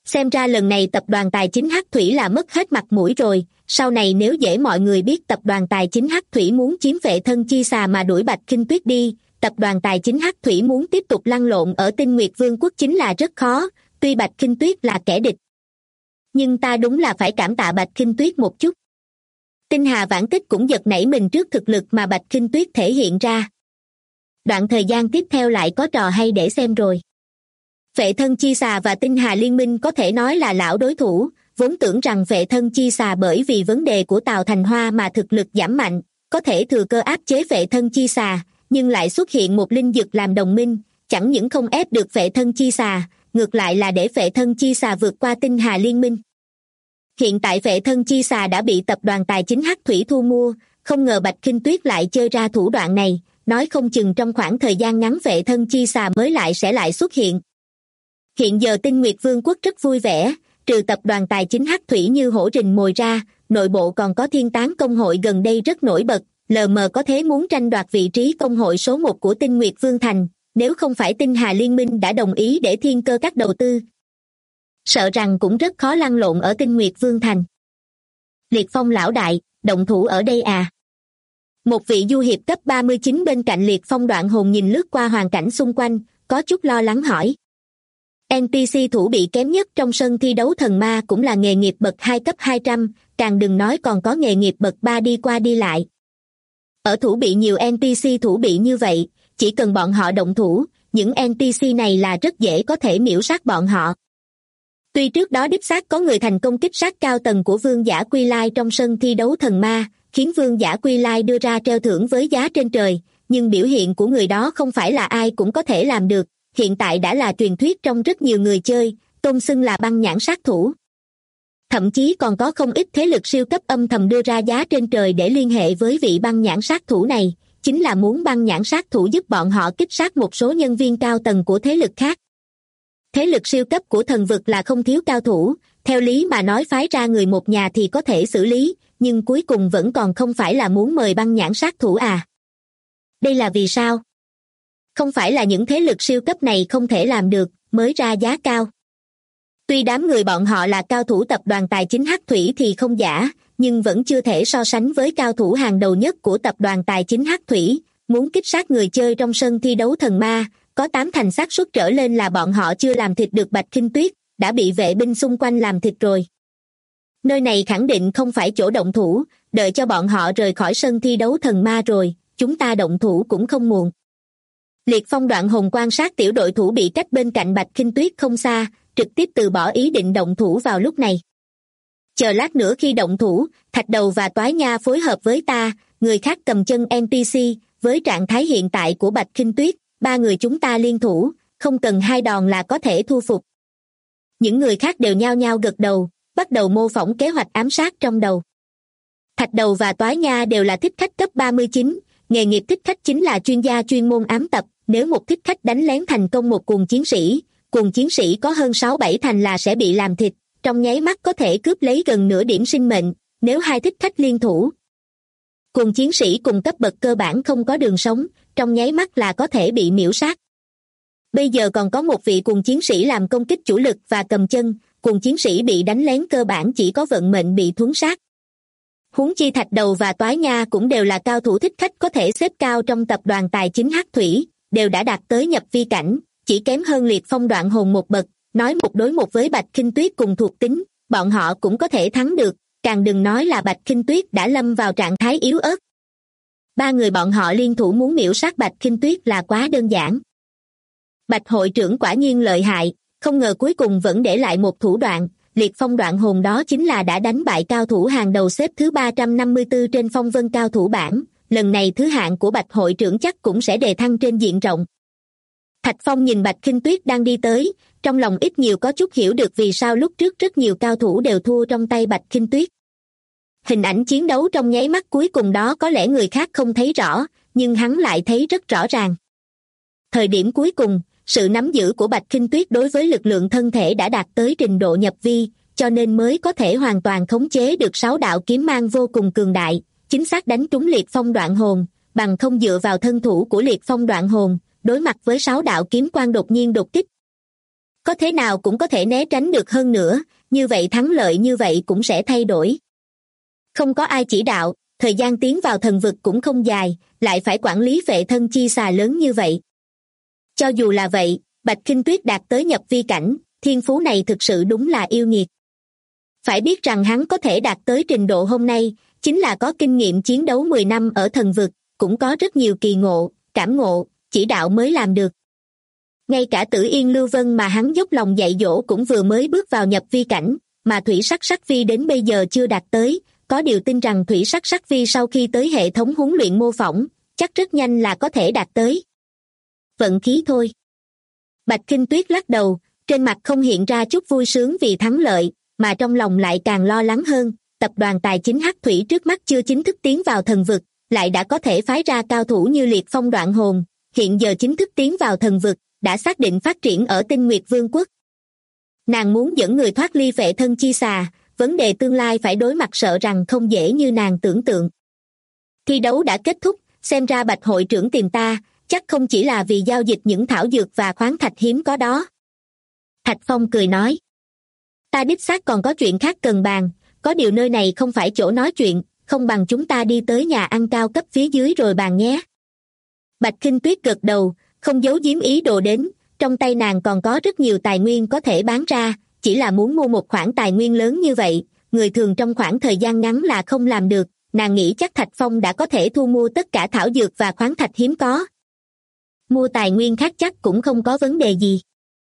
Xem ra lần này tập đoàn tài chính Hắc Thủy là mất hết mặt mũi rồi, sau này nếu để mọi người biết tập đoàn tài chính Hắc Thủy muốn chiếm Vệ Thân Chi Xà mà đuổi Bạch Kinh Tuyết đi, tập đoàn tài chính Hắc Thủy muốn tiếp tục lăn lộn ở Tinh Nguyệt Vương quốc chính là rất khó, tuy Bạch Kinh Tuyết là kẻ địch. Nhưng ta đúng là phải cảm tạ Bạch Kinh Tuyết một chút. Tinh Hà Vãn Tích cũng giật nảy mình trước thực lực mà Bạch Kinh Tuyết thể hiện ra. Đoạn thời gian tiếp theo lại có trò hay để xem rồi. Vệ Thân Chi Xà và Tinh Hà Liên minh có thể nói là lão đối thủ, vốn tưởng rằng Vệ Thân Chi Xà bởi vì vấn đề của Tào Thành Hoa mà thực lực giảm mạnh, có thể thừa cơ áp chế Vệ Thân Chi Xà, nhưng lại xuất hiện một linh dực làm đồng minh, chẳng những không ép được Vệ Thân Chi Xà, ngược lại là để Vệ Thân Chi Xà vượt qua Tinh Hà Liên minh. Hiện tại Vệ Thân Chi Xà đã bị tập đoàn tài chính Hắc Thủy thu mua, không ngờ Bạch Kinh Tuyết lại chơi ra thủ đoạn này, nói không chừng trong khoảng thời gian ngắn Vệ Thân Chi Xà mới sẽ lại xuất hiện. Hiện giờ Tinh Nguyệt Vương quốc rất vui vẻ, trừ tập đoàn tài chính Hắc Thủy như hổ rình mồi ra, nội bộ còn có Thiên Tán công hội gần đây rất nổi bật, lờ mờ có thế muốn tranh đoạt vị trí công hội số 1 của Tinh Nguyệt Vương thành, nếu không phải Tinh Hà Liên minh đã đồng ý để Thiên Cơ các đầu tư, sợ rằng cũng rất khó lăn lộn ở Tinh Nguyệt Vương thành. Liệt Phong lão đại, động thủ ở đây à? Một vị du hiệp cấp 39 bên cạnh Liệt Phong Đoạn Hồn nhìn lướt qua hoàn cảnh xung quanh, có chút lo lắng hỏi. NPC thủ bị kém nhất trong sân thi đấu thần ma cũng là nghề nghiệp bậc 2 cấp 200, càng đừng nói còn có nghề nghiệp bậc 3 đi qua đi lại. Ở thủ bị nhiều NPC thủ bị như vậy, chỉ cần bọn họ động thủ, những NPC này là rất dễ có thể miễu sát bọn họ. Tuy trước đó đích xác có người thành công kích sát cao tầng của Vương Giả Quy Lai trong sân thi đấu thần ma, khiến Vương Giả Quy Lai đưa ra treo thưởng với giá trên trời, nhưng biểu hiện của người đó không phải là ai cũng có thể làm được, hiện tại đã là truyền thuyết trong rất nhiều người chơi, tôn xưng là băng nhãn sát thủ. Thậm chí còn có không ít thế lực siêu cấp âm thầm đưa ra giá trên trời để liên hệ với vị băng nhãn sát thủ này, chính là muốn băng nhãn sát thủ giúp bọn họ kích sát một số nhân viên cao tầng của thế lực khác. Thế lực siêu cấp của thần vực là không thiếu cao thủ, theo lý mà nói phái ra người một nhà thì có thể xử lý, nhưng cuối cùng vẫn còn không phải là muốn mời băng nhãn sát thủ à? Đây là vì sao? Không phải là những thế lực siêu cấp này không thể làm được, mới ra giá cao. Tuy đám người bọn họ là cao thủ tập đoàn tài chính Hắc Thủy thì không giả, nhưng vẫn chưa thể so sánh với cao thủ hàng đầu nhất của tập đoàn tài chính Hắc Thủy, muốn kích sát người chơi trong sân thi đấu thần ma, có 8 thành xác suất trở lên là bọn họ chưa làm thịt được Bạch Kinh Tuyết, đã bị vệ binh xung quanh làm thịt rồi. Nơi này khẳng định không phải chỗ động thủ, đợi cho bọn họ rời khỏi sân thi đấu thần ma rồi, chúng ta động thủ cũng không muộn. Liệt Phong Đoạn Hồn quan sát tiểu đội thủ bị cách bên cạnh Bạch Kinh Tuyết không xa, trực tiếp từ bỏ ý định động thủ vào lúc này. Chờ lát nữa khi động thủ, Thạch Đầu và Toái Nha phối hợp với ta, người khác cầm chân NPC, với trạng thái hiện tại của Bạch Kinh Tuyết, 3 người chúng ta liên thủ, không cần 2 đòn là có thể thu phục. Những người khác đều nhao nhao gật đầu, bắt đầu mô phỏng kế hoạch ám sát trong đầu. Thạch Đầu và Toái Nha đều là thích khách cấp 39, nghề nghiệp thích khách chính là chuyên gia chuyên môn ám tập, nếu một thích khách đánh lén thành công một cuồng chiến sĩ có hơn 6-7 thành là sẽ bị làm thịt, trong nháy mắt có thể cướp lấy gần nửa điểm sinh mệnh, nếu 2 thích khách liên thủ. Cuồng chiến sĩ cùng cấp bậc cơ bản không có đường sống, trong nháy mắt là có thể bị miễu sát. Bây giờ còn có một vị cuồng chiến sĩ làm công kích chủ lực và cầm chân, cuồng chiến sĩ bị đánh lén cơ bản chỉ có vận mệnh bị thuấn sát. Huống chi Thạch Đầu và Toái Nha cũng đều là cao thủ thích khách có thể xếp cao trong tập đoàn tài chính Hắc Thủy, đều đã đạt tới nhập vi cảnh, chỉ kém hơn Liệt Phong Đoạn Hồn một bậc, nói một đối một với Bạch Kinh Tuyết cùng thuộc tính, bọn họ cũng có thể thắng được, càng đừng nói là Bạch Kinh Tuyết đã lâm vào trạng thái yếu ớt. 3 người bọn họ liên thủ muốn miễu sát Bạch Kinh Tuyết là quá đơn giản. Bạch hội trưởng quả nhiên lợi hại, không ngờ cuối cùng vẫn để lại một thủ đoạn, Liệt Phong Đoạn Hồn đó chính là đã đánh bại cao thủ hàng đầu xếp thứ 354 trên phong vân cao thủ bảng, lần này thứ hạng của Bạch hội trưởng chắc cũng sẽ đề thăng trên diện rộng. Thạch Phong nhìn Bạch Kinh Tuyết đang đi tới, trong lòng ít nhiều có chút hiểu được vì sao lúc trước rất nhiều cao thủ đều thua trong tay Bạch Kinh Tuyết. Hình ảnh chiến đấu trong nháy mắt cuối cùng đó có lẽ người khác không thấy rõ, nhưng hắn lại thấy rất rõ ràng. Thời điểm cuối cùng, sự nắm giữ của Bạch Kinh Tuyết đối với lực lượng thân thể đã đạt tới trình độ nhập vi, cho nên mới có thể hoàn toàn khống chế được 6 đạo kiếm mang vô cùng cường đại, chính xác đánh trúng Liệt Phong Đoạn Hồn, bằng không dựa vào thân thủ của Liệt Phong Đoạn Hồn, đối mặt với 6 đạo kiếm quang đột nhiên đột kích. Có thế nào cũng có thể né tránh được hơn nữa, như vậy thắng lợi như vậy cũng sẽ thay đổi. Không có ai chỉ đạo, thời gian tiến vào thần vực cũng không dài, lại phải quản lý phệ thân chi xà lớn như vậy. Cho dù là vậy, Bạch Kinh Tuyết đạt tới nhập vi cảnh, thiên phú này thực sự đúng là yêu nghiệt. Phải biết rằng hắn có thể đạt tới trình độ hôm nay, chính là có kinh nghiệm chiến đấu 10 năm ở thần vực, cũng có rất nhiều kỳ ngộ, cảm ngộ, chỉ đạo mới làm được. Ngay cả Tử Yên Lưu Vân mà hắn dốc lòng dạy dỗ cũng vừa mới bước vào nhập vi cảnh, mà Thủy Sắc Sắc Vi đến bây giờ chưa đạt tới, có điều tin rằng Thủy Sắc Sắc Vi sau khi tới hệ thống huấn luyện mô phỏng, chắc rất nhanh là có thể đạt tới. Vận khí thôi. Bạch Kinh Tuyết lắc đầu, trên mặt không hiện ra chút vui sướng vì thắng lợi, mà trong lòng lại càng lo lắng hơn. Tập đoàn tài chính Hắc Thủy trước mắt chưa chính thức tiến vào thần vực, lại đã có thể phái ra cao thủ như Liệt Phong Đoạn Hồn, hiện giờ chính thức tiến vào thần vực, đã xác định phát triển ở Tinh Nguyệt Vương quốc. Nàng muốn dẫn người thoát ly phệ thân chi xà, vấn đề tương lai phải đối mặt sợ rằng không dễ như nàng tưởng tượng. Thi đấu đã kết thúc, xem ra Bạch hội trưởng tìm ta, chắc không chỉ là vì giao dịch những thảo dược và khoáng thạch hiếm có đó. Thạch Phong cười nói. Ta đích xác còn có chuyện khác cần bàn, có điều nơi này không phải chỗ nói chuyện, không bằng chúng ta đi tới nhà ăn cao cấp phía dưới rồi bàn nhé. Bạch Kinh Tuyết gật đầu, không giấu giếm ý đồ đến, trong tay nàng còn có rất nhiều tài nguyên có thể bán ra, chỉ là muốn mua một khoản tài nguyên lớn như vậy, người thường trong khoảng thời gian ngắn là không làm được, nàng nghĩ chắc Thạch Phong đã có thể thu mua tất cả thảo dược và khoáng thạch hiếm có. Mua tài nguyên khác chắc cũng không có vấn đề gì.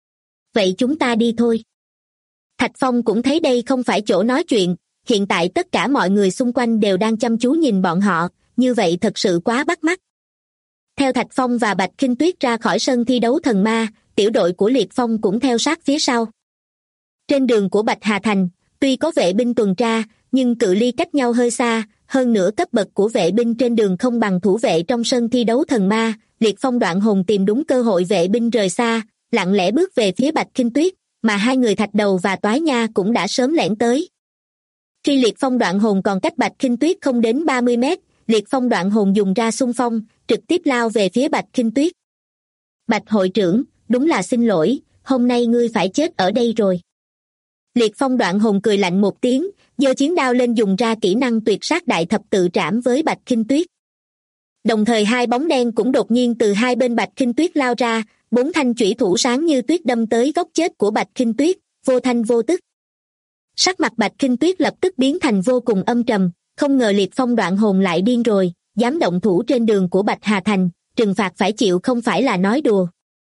Vậy chúng ta đi thôi. Thạch Phong cũng thấy đây không phải chỗ nói chuyện, hiện tại tất cả mọi người xung quanh đều đang chăm chú nhìn bọn họ, như vậy thật sự quá bắt mắt. Theo Thạch Phong và Bạch Kinh Tuyết ra khỏi sân thi đấu thần ma, tiểu đội của Liệt Phong cũng theo sát phía sau. Trên đường của Bạch Hà Thành, tuy có vệ binh tuần tra, nhưng cự ly cách nhau hơi xa, hơn nữa cấp bậc của vệ binh trên đường không bằng thủ vệ trong sân thi đấu thần ma. Liệt Phong Đoạn Hồn tìm đúng cơ hội vệ binh rời xa, lặng lẽ bước về phía Bạch Kinh Tuyết, mà hai người Thạch Đầu và Toái Nha cũng đã sớm lẻn tới. Khi Liệt Phong Đoạn Hồn còn cách Bạch Kinh Tuyết không đến 30 mét, Liệt Phong Đoạn Hồn dùng ra xung phong, trực tiếp lao về phía Bạch Kinh Tuyết. Bạch hội trưởng, đúng là xin lỗi, hôm nay ngươi phải chết ở đây rồi. Liệt Phong Đoạn Hồn cười lạnh một tiếng, giơ chiến đao lên dùng ra kỹ năng tuyệt sát đại thập tự trảm với Bạch Kinh Tuyết. Đồng thời hai bóng đen cũng đột nhiên từ hai bên Bạch Kinh Tuyết lao ra, 4 thanh chủy thủ sáng như tuyết đâm tới góc chết của Bạch Kinh Tuyết, vô thanh vô tức. Sắc mặt Bạch Kinh Tuyết lập tức biến thành vô cùng âm trầm, không ngờ Liệt Phong Đoạn Hồn lại điên rồi, dám động thủ trên đường của Bạch Hà Thành, trừng phạt phải chịu không phải là nói đùa.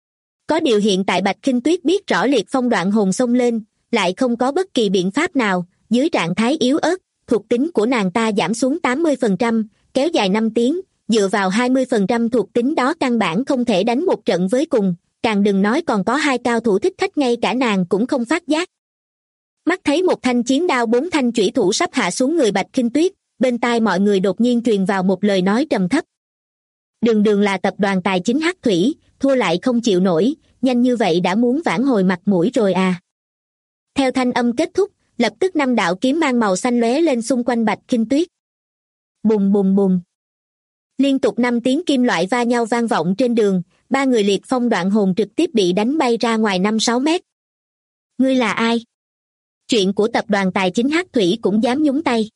Có điều hiện tại Bạch Kinh Tuyết biết rõ Liệt Phong Đoạn Hồn xông lên, lại không có bất kỳ biện pháp nào, dưới trạng thái yếu ớt, thuộc tính của nàng ta giảm xuống 80%, kéo dài 5 tiếng, dựa vào 20% thuộc tính đó căn bản không thể đánh một trận với cùng, càng đừng nói còn có hai cao thủ thích khách ngay cả nàng cũng không phát giác. Mắt thấy một thanh chiến đao 4 thanh chủy thủ sắp hạ xuống người Bạch Kinh Tuyết, bên tai mọi người đột nhiên truyền vào một lời nói trầm thấp. Đường là tập đoàn tài chính Hắc Thủy, thua lại không chịu nổi, nhanh như vậy đã muốn vãn hồi mặt mũi rồi à. Theo thanh âm kết thúc, lập tức 5 đạo kiếm mang màu xanh lóe lên xung quanh Bạch Kinh Tuyết. Bùng bùng bùng. Liên tục 5 tiếng kim loại va nhau vang vọng trên đường, 3 người Liệt Phong Đoạn Hồn trực tiếp bị đánh bay ra ngoài 5-6 mét. Ngươi là ai? Chuyện của tập đoàn tài chính Hắc Thủy cũng dám nhúng tay.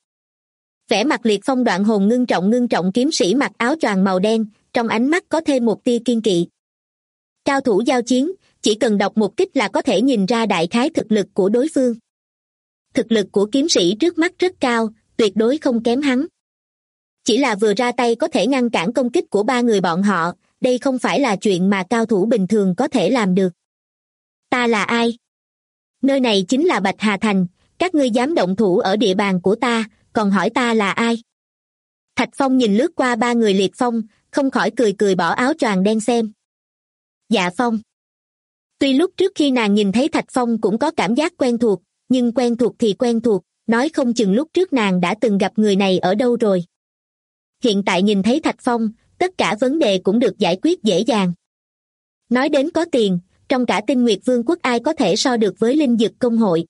Vẻ mặt Liệt Phong Đoạn Hồn ngưng trọng kiếm sĩ mặc áo choàng màu đen, trong ánh mắt có thêm một tia kiên kỵ. Cao thủ giao chiến, chỉ cần đọc một kích là có thể nhìn ra đại khái thực lực của đối phương. Thực lực của kiếm sĩ trước mắt rất cao, tuyệt đối không kém hắn. Chỉ là vừa ra tay có thể ngăn cản công kích của 3 người bọn họ, đây không phải là chuyện mà cao thủ bình thường có thể làm được. Ta là ai? Nơi này chính là Bạch Hà Thành, các ngươi dám động thủ ở địa bàn của ta, còn hỏi ta là ai? Thạch Phong nhìn lướt qua 3 người Liệt Phong, không khỏi cười bỏ áo choàng đen xem. Dạ Phong. Tuy lúc trước khi nàng nhìn thấy Thạch Phong cũng có cảm giác quen thuộc, nhưng quen thuộc thì quen thuộc, nói không chừng lúc trước nàng đã từng gặp người này ở đâu rồi. Hiện tại nhìn thấy Thạch Phong, tất cả vấn đề cũng được giải quyết dễ dàng. Nói đến có tiền, trong cả Tinh Nguyệt Vương quốc ai có thể so được với Linh Dực Công hội.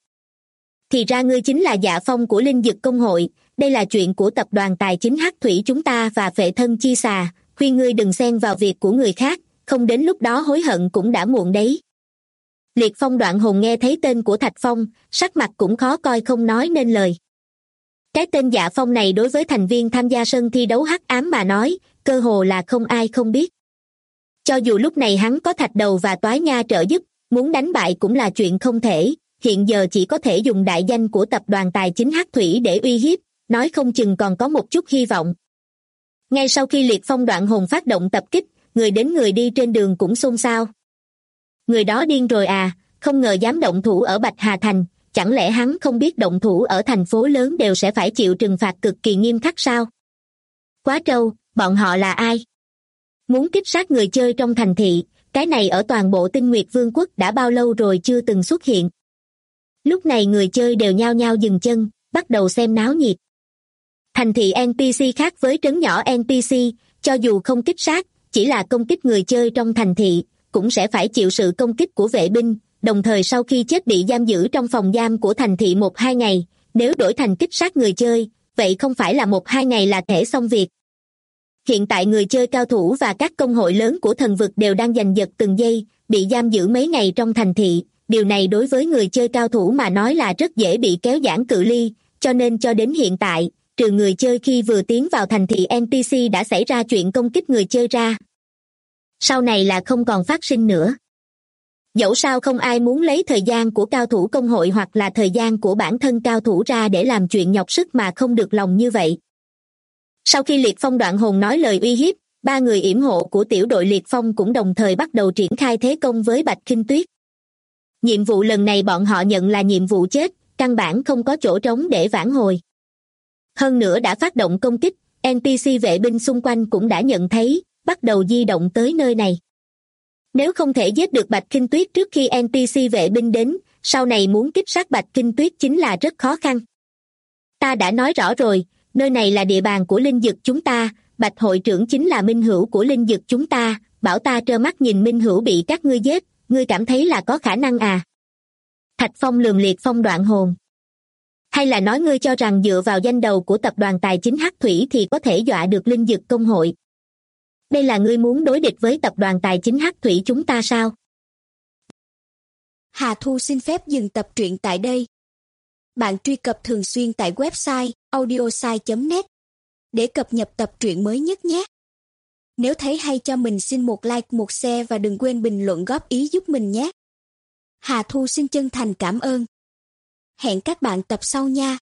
Thì ra ngươi chính là Dạ Phong của Linh Dực Công hội, đây là chuyện của tập đoàn tài chính Hắc Thủy chúng ta và phệ thân chi xà, khuyên ngươi đừng xen vào việc của người khác, không đến lúc đó hối hận cũng đã muộn đấy. Liệt Phong Đoạn Hồn nghe thấy tên của Thạch Phong, sắc mặt cũng khó coi không nói nên lời. Cái tên Dạ Phong này đối với thành viên tham gia sân thi đấu hắc ám mà nói, cơ hồ là không ai không biết. Cho dù lúc này hắn có Thạch Đầu và Toái Nha trợ giúp, muốn đánh bại cũng là chuyện không thể, hiện giờ chỉ có thể dùng đại danh của tập đoàn tài chính Hắc Thủy để uy hiếp, nói không chừng còn có một chút hy vọng. Ngay sau khi Liệt Phong Đoạn Hồn phát động tập kích, người đến người đi trên đường cũng xôn xao. Người đó điên rồi à, không ngờ dám động thủ ở Bạch Hà Thành, chẳng lẽ hắn không biết động thủ ở thành phố lớn đều sẽ phải chịu trừng phạt cực kỳ nghiêm khắc sao? Quá trâu, bọn họ là ai? Muốn kích sát người chơi trong thành thị, cái này ở toàn bộ Tinh Nguyệt Vương quốc đã bao lâu rồi chưa từng xuất hiện. Lúc này người chơi đều nhao nhao dừng chân, bắt đầu xem náo nhiệt. Thành thị NPC khác với trấn nhỏ NPC, cho dù không kích sát, chỉ là công kích người chơi trong thành thị, cũng sẽ phải chịu sự công kích của vệ binh, đồng thời sau khi chết bị giam giữ trong phòng giam của thành thị 1-2 ngày, nếu đổi thành kích sát người chơi, vậy không phải là 1-2 ngày là thể xong việc. Hiện tại người chơi cao thủ và các công hội lớn của thần vực đều đang giành giật từng giây, bị giam giữ mấy ngày trong thành thị, điều này đối với người chơi cao thủ mà nói là rất dễ bị kéo giãn cự ly, cho nên cho đến hiện tại, trừ người chơi khi vừa tiến vào thành thị NPC đã xảy ra chuyện công kích người chơi ra. Sau này là không còn phát sinh nữa. Dẫu sao không ai muốn lấy thời gian của cao thủ công hội hoặc là thời gian của bản thân cao thủ ra để làm chuyện nhọc sức mà không được lòng như vậy. Sau khi Liệt Phong Đoạn Hồn nói lời uy hiếp, 3 người yểm hộ của tiểu đội Liệt Phong cũng đồng thời bắt đầu triển khai thế công với Bạch Khinh Tuyết. Nhiệm vụ lần này bọn họ nhận là nhiệm vụ chết, căn bản không có chỗ trống để vãn hồi. Hơn nữa đã phát động công kích, NPC vệ binh xung quanh cũng đã nhận thấy, bắt đầu di động tới nơi này. Nếu không thể giết được Bạch Khinh Tuyết trước khi NPC vệ binh đến, sau này muốn kích sát Bạch Khinh Tuyết chính là rất khó khăn. Ta đã nói rõ rồi, nơi này là địa bàn của linh dực chúng ta, Bạch hội trưởng chính là minh hữu của linh dực chúng ta, bảo ta trơ mắt nhìn minh hữu bị các ngươi giết, ngươi cảm thấy là có khả năng à? Thạch Phong lườm Liệt Phong Đoạn Hồn. Hay là nói ngươi cho rằng dựa vào danh đầu của tập đoàn tài chính Hắc Thủy thì có thể dọa được linh dực công hội? Đây là ngươi muốn đối địch với tập đoàn tài chính Hắc Thủy chúng ta sao? Hà Thu xin phép dừng tập truyện tại đây. Bạn truy cập thường xuyên tại website audiosai.net để cập nhật tập truyện mới nhất nhé. Nếu thấy hay cho mình xin một like, một share và đừng quên bình luận góp ý giúp mình nhé. Hà Thu xin chân thành cảm ơn. Hẹn các bạn tập sau nha.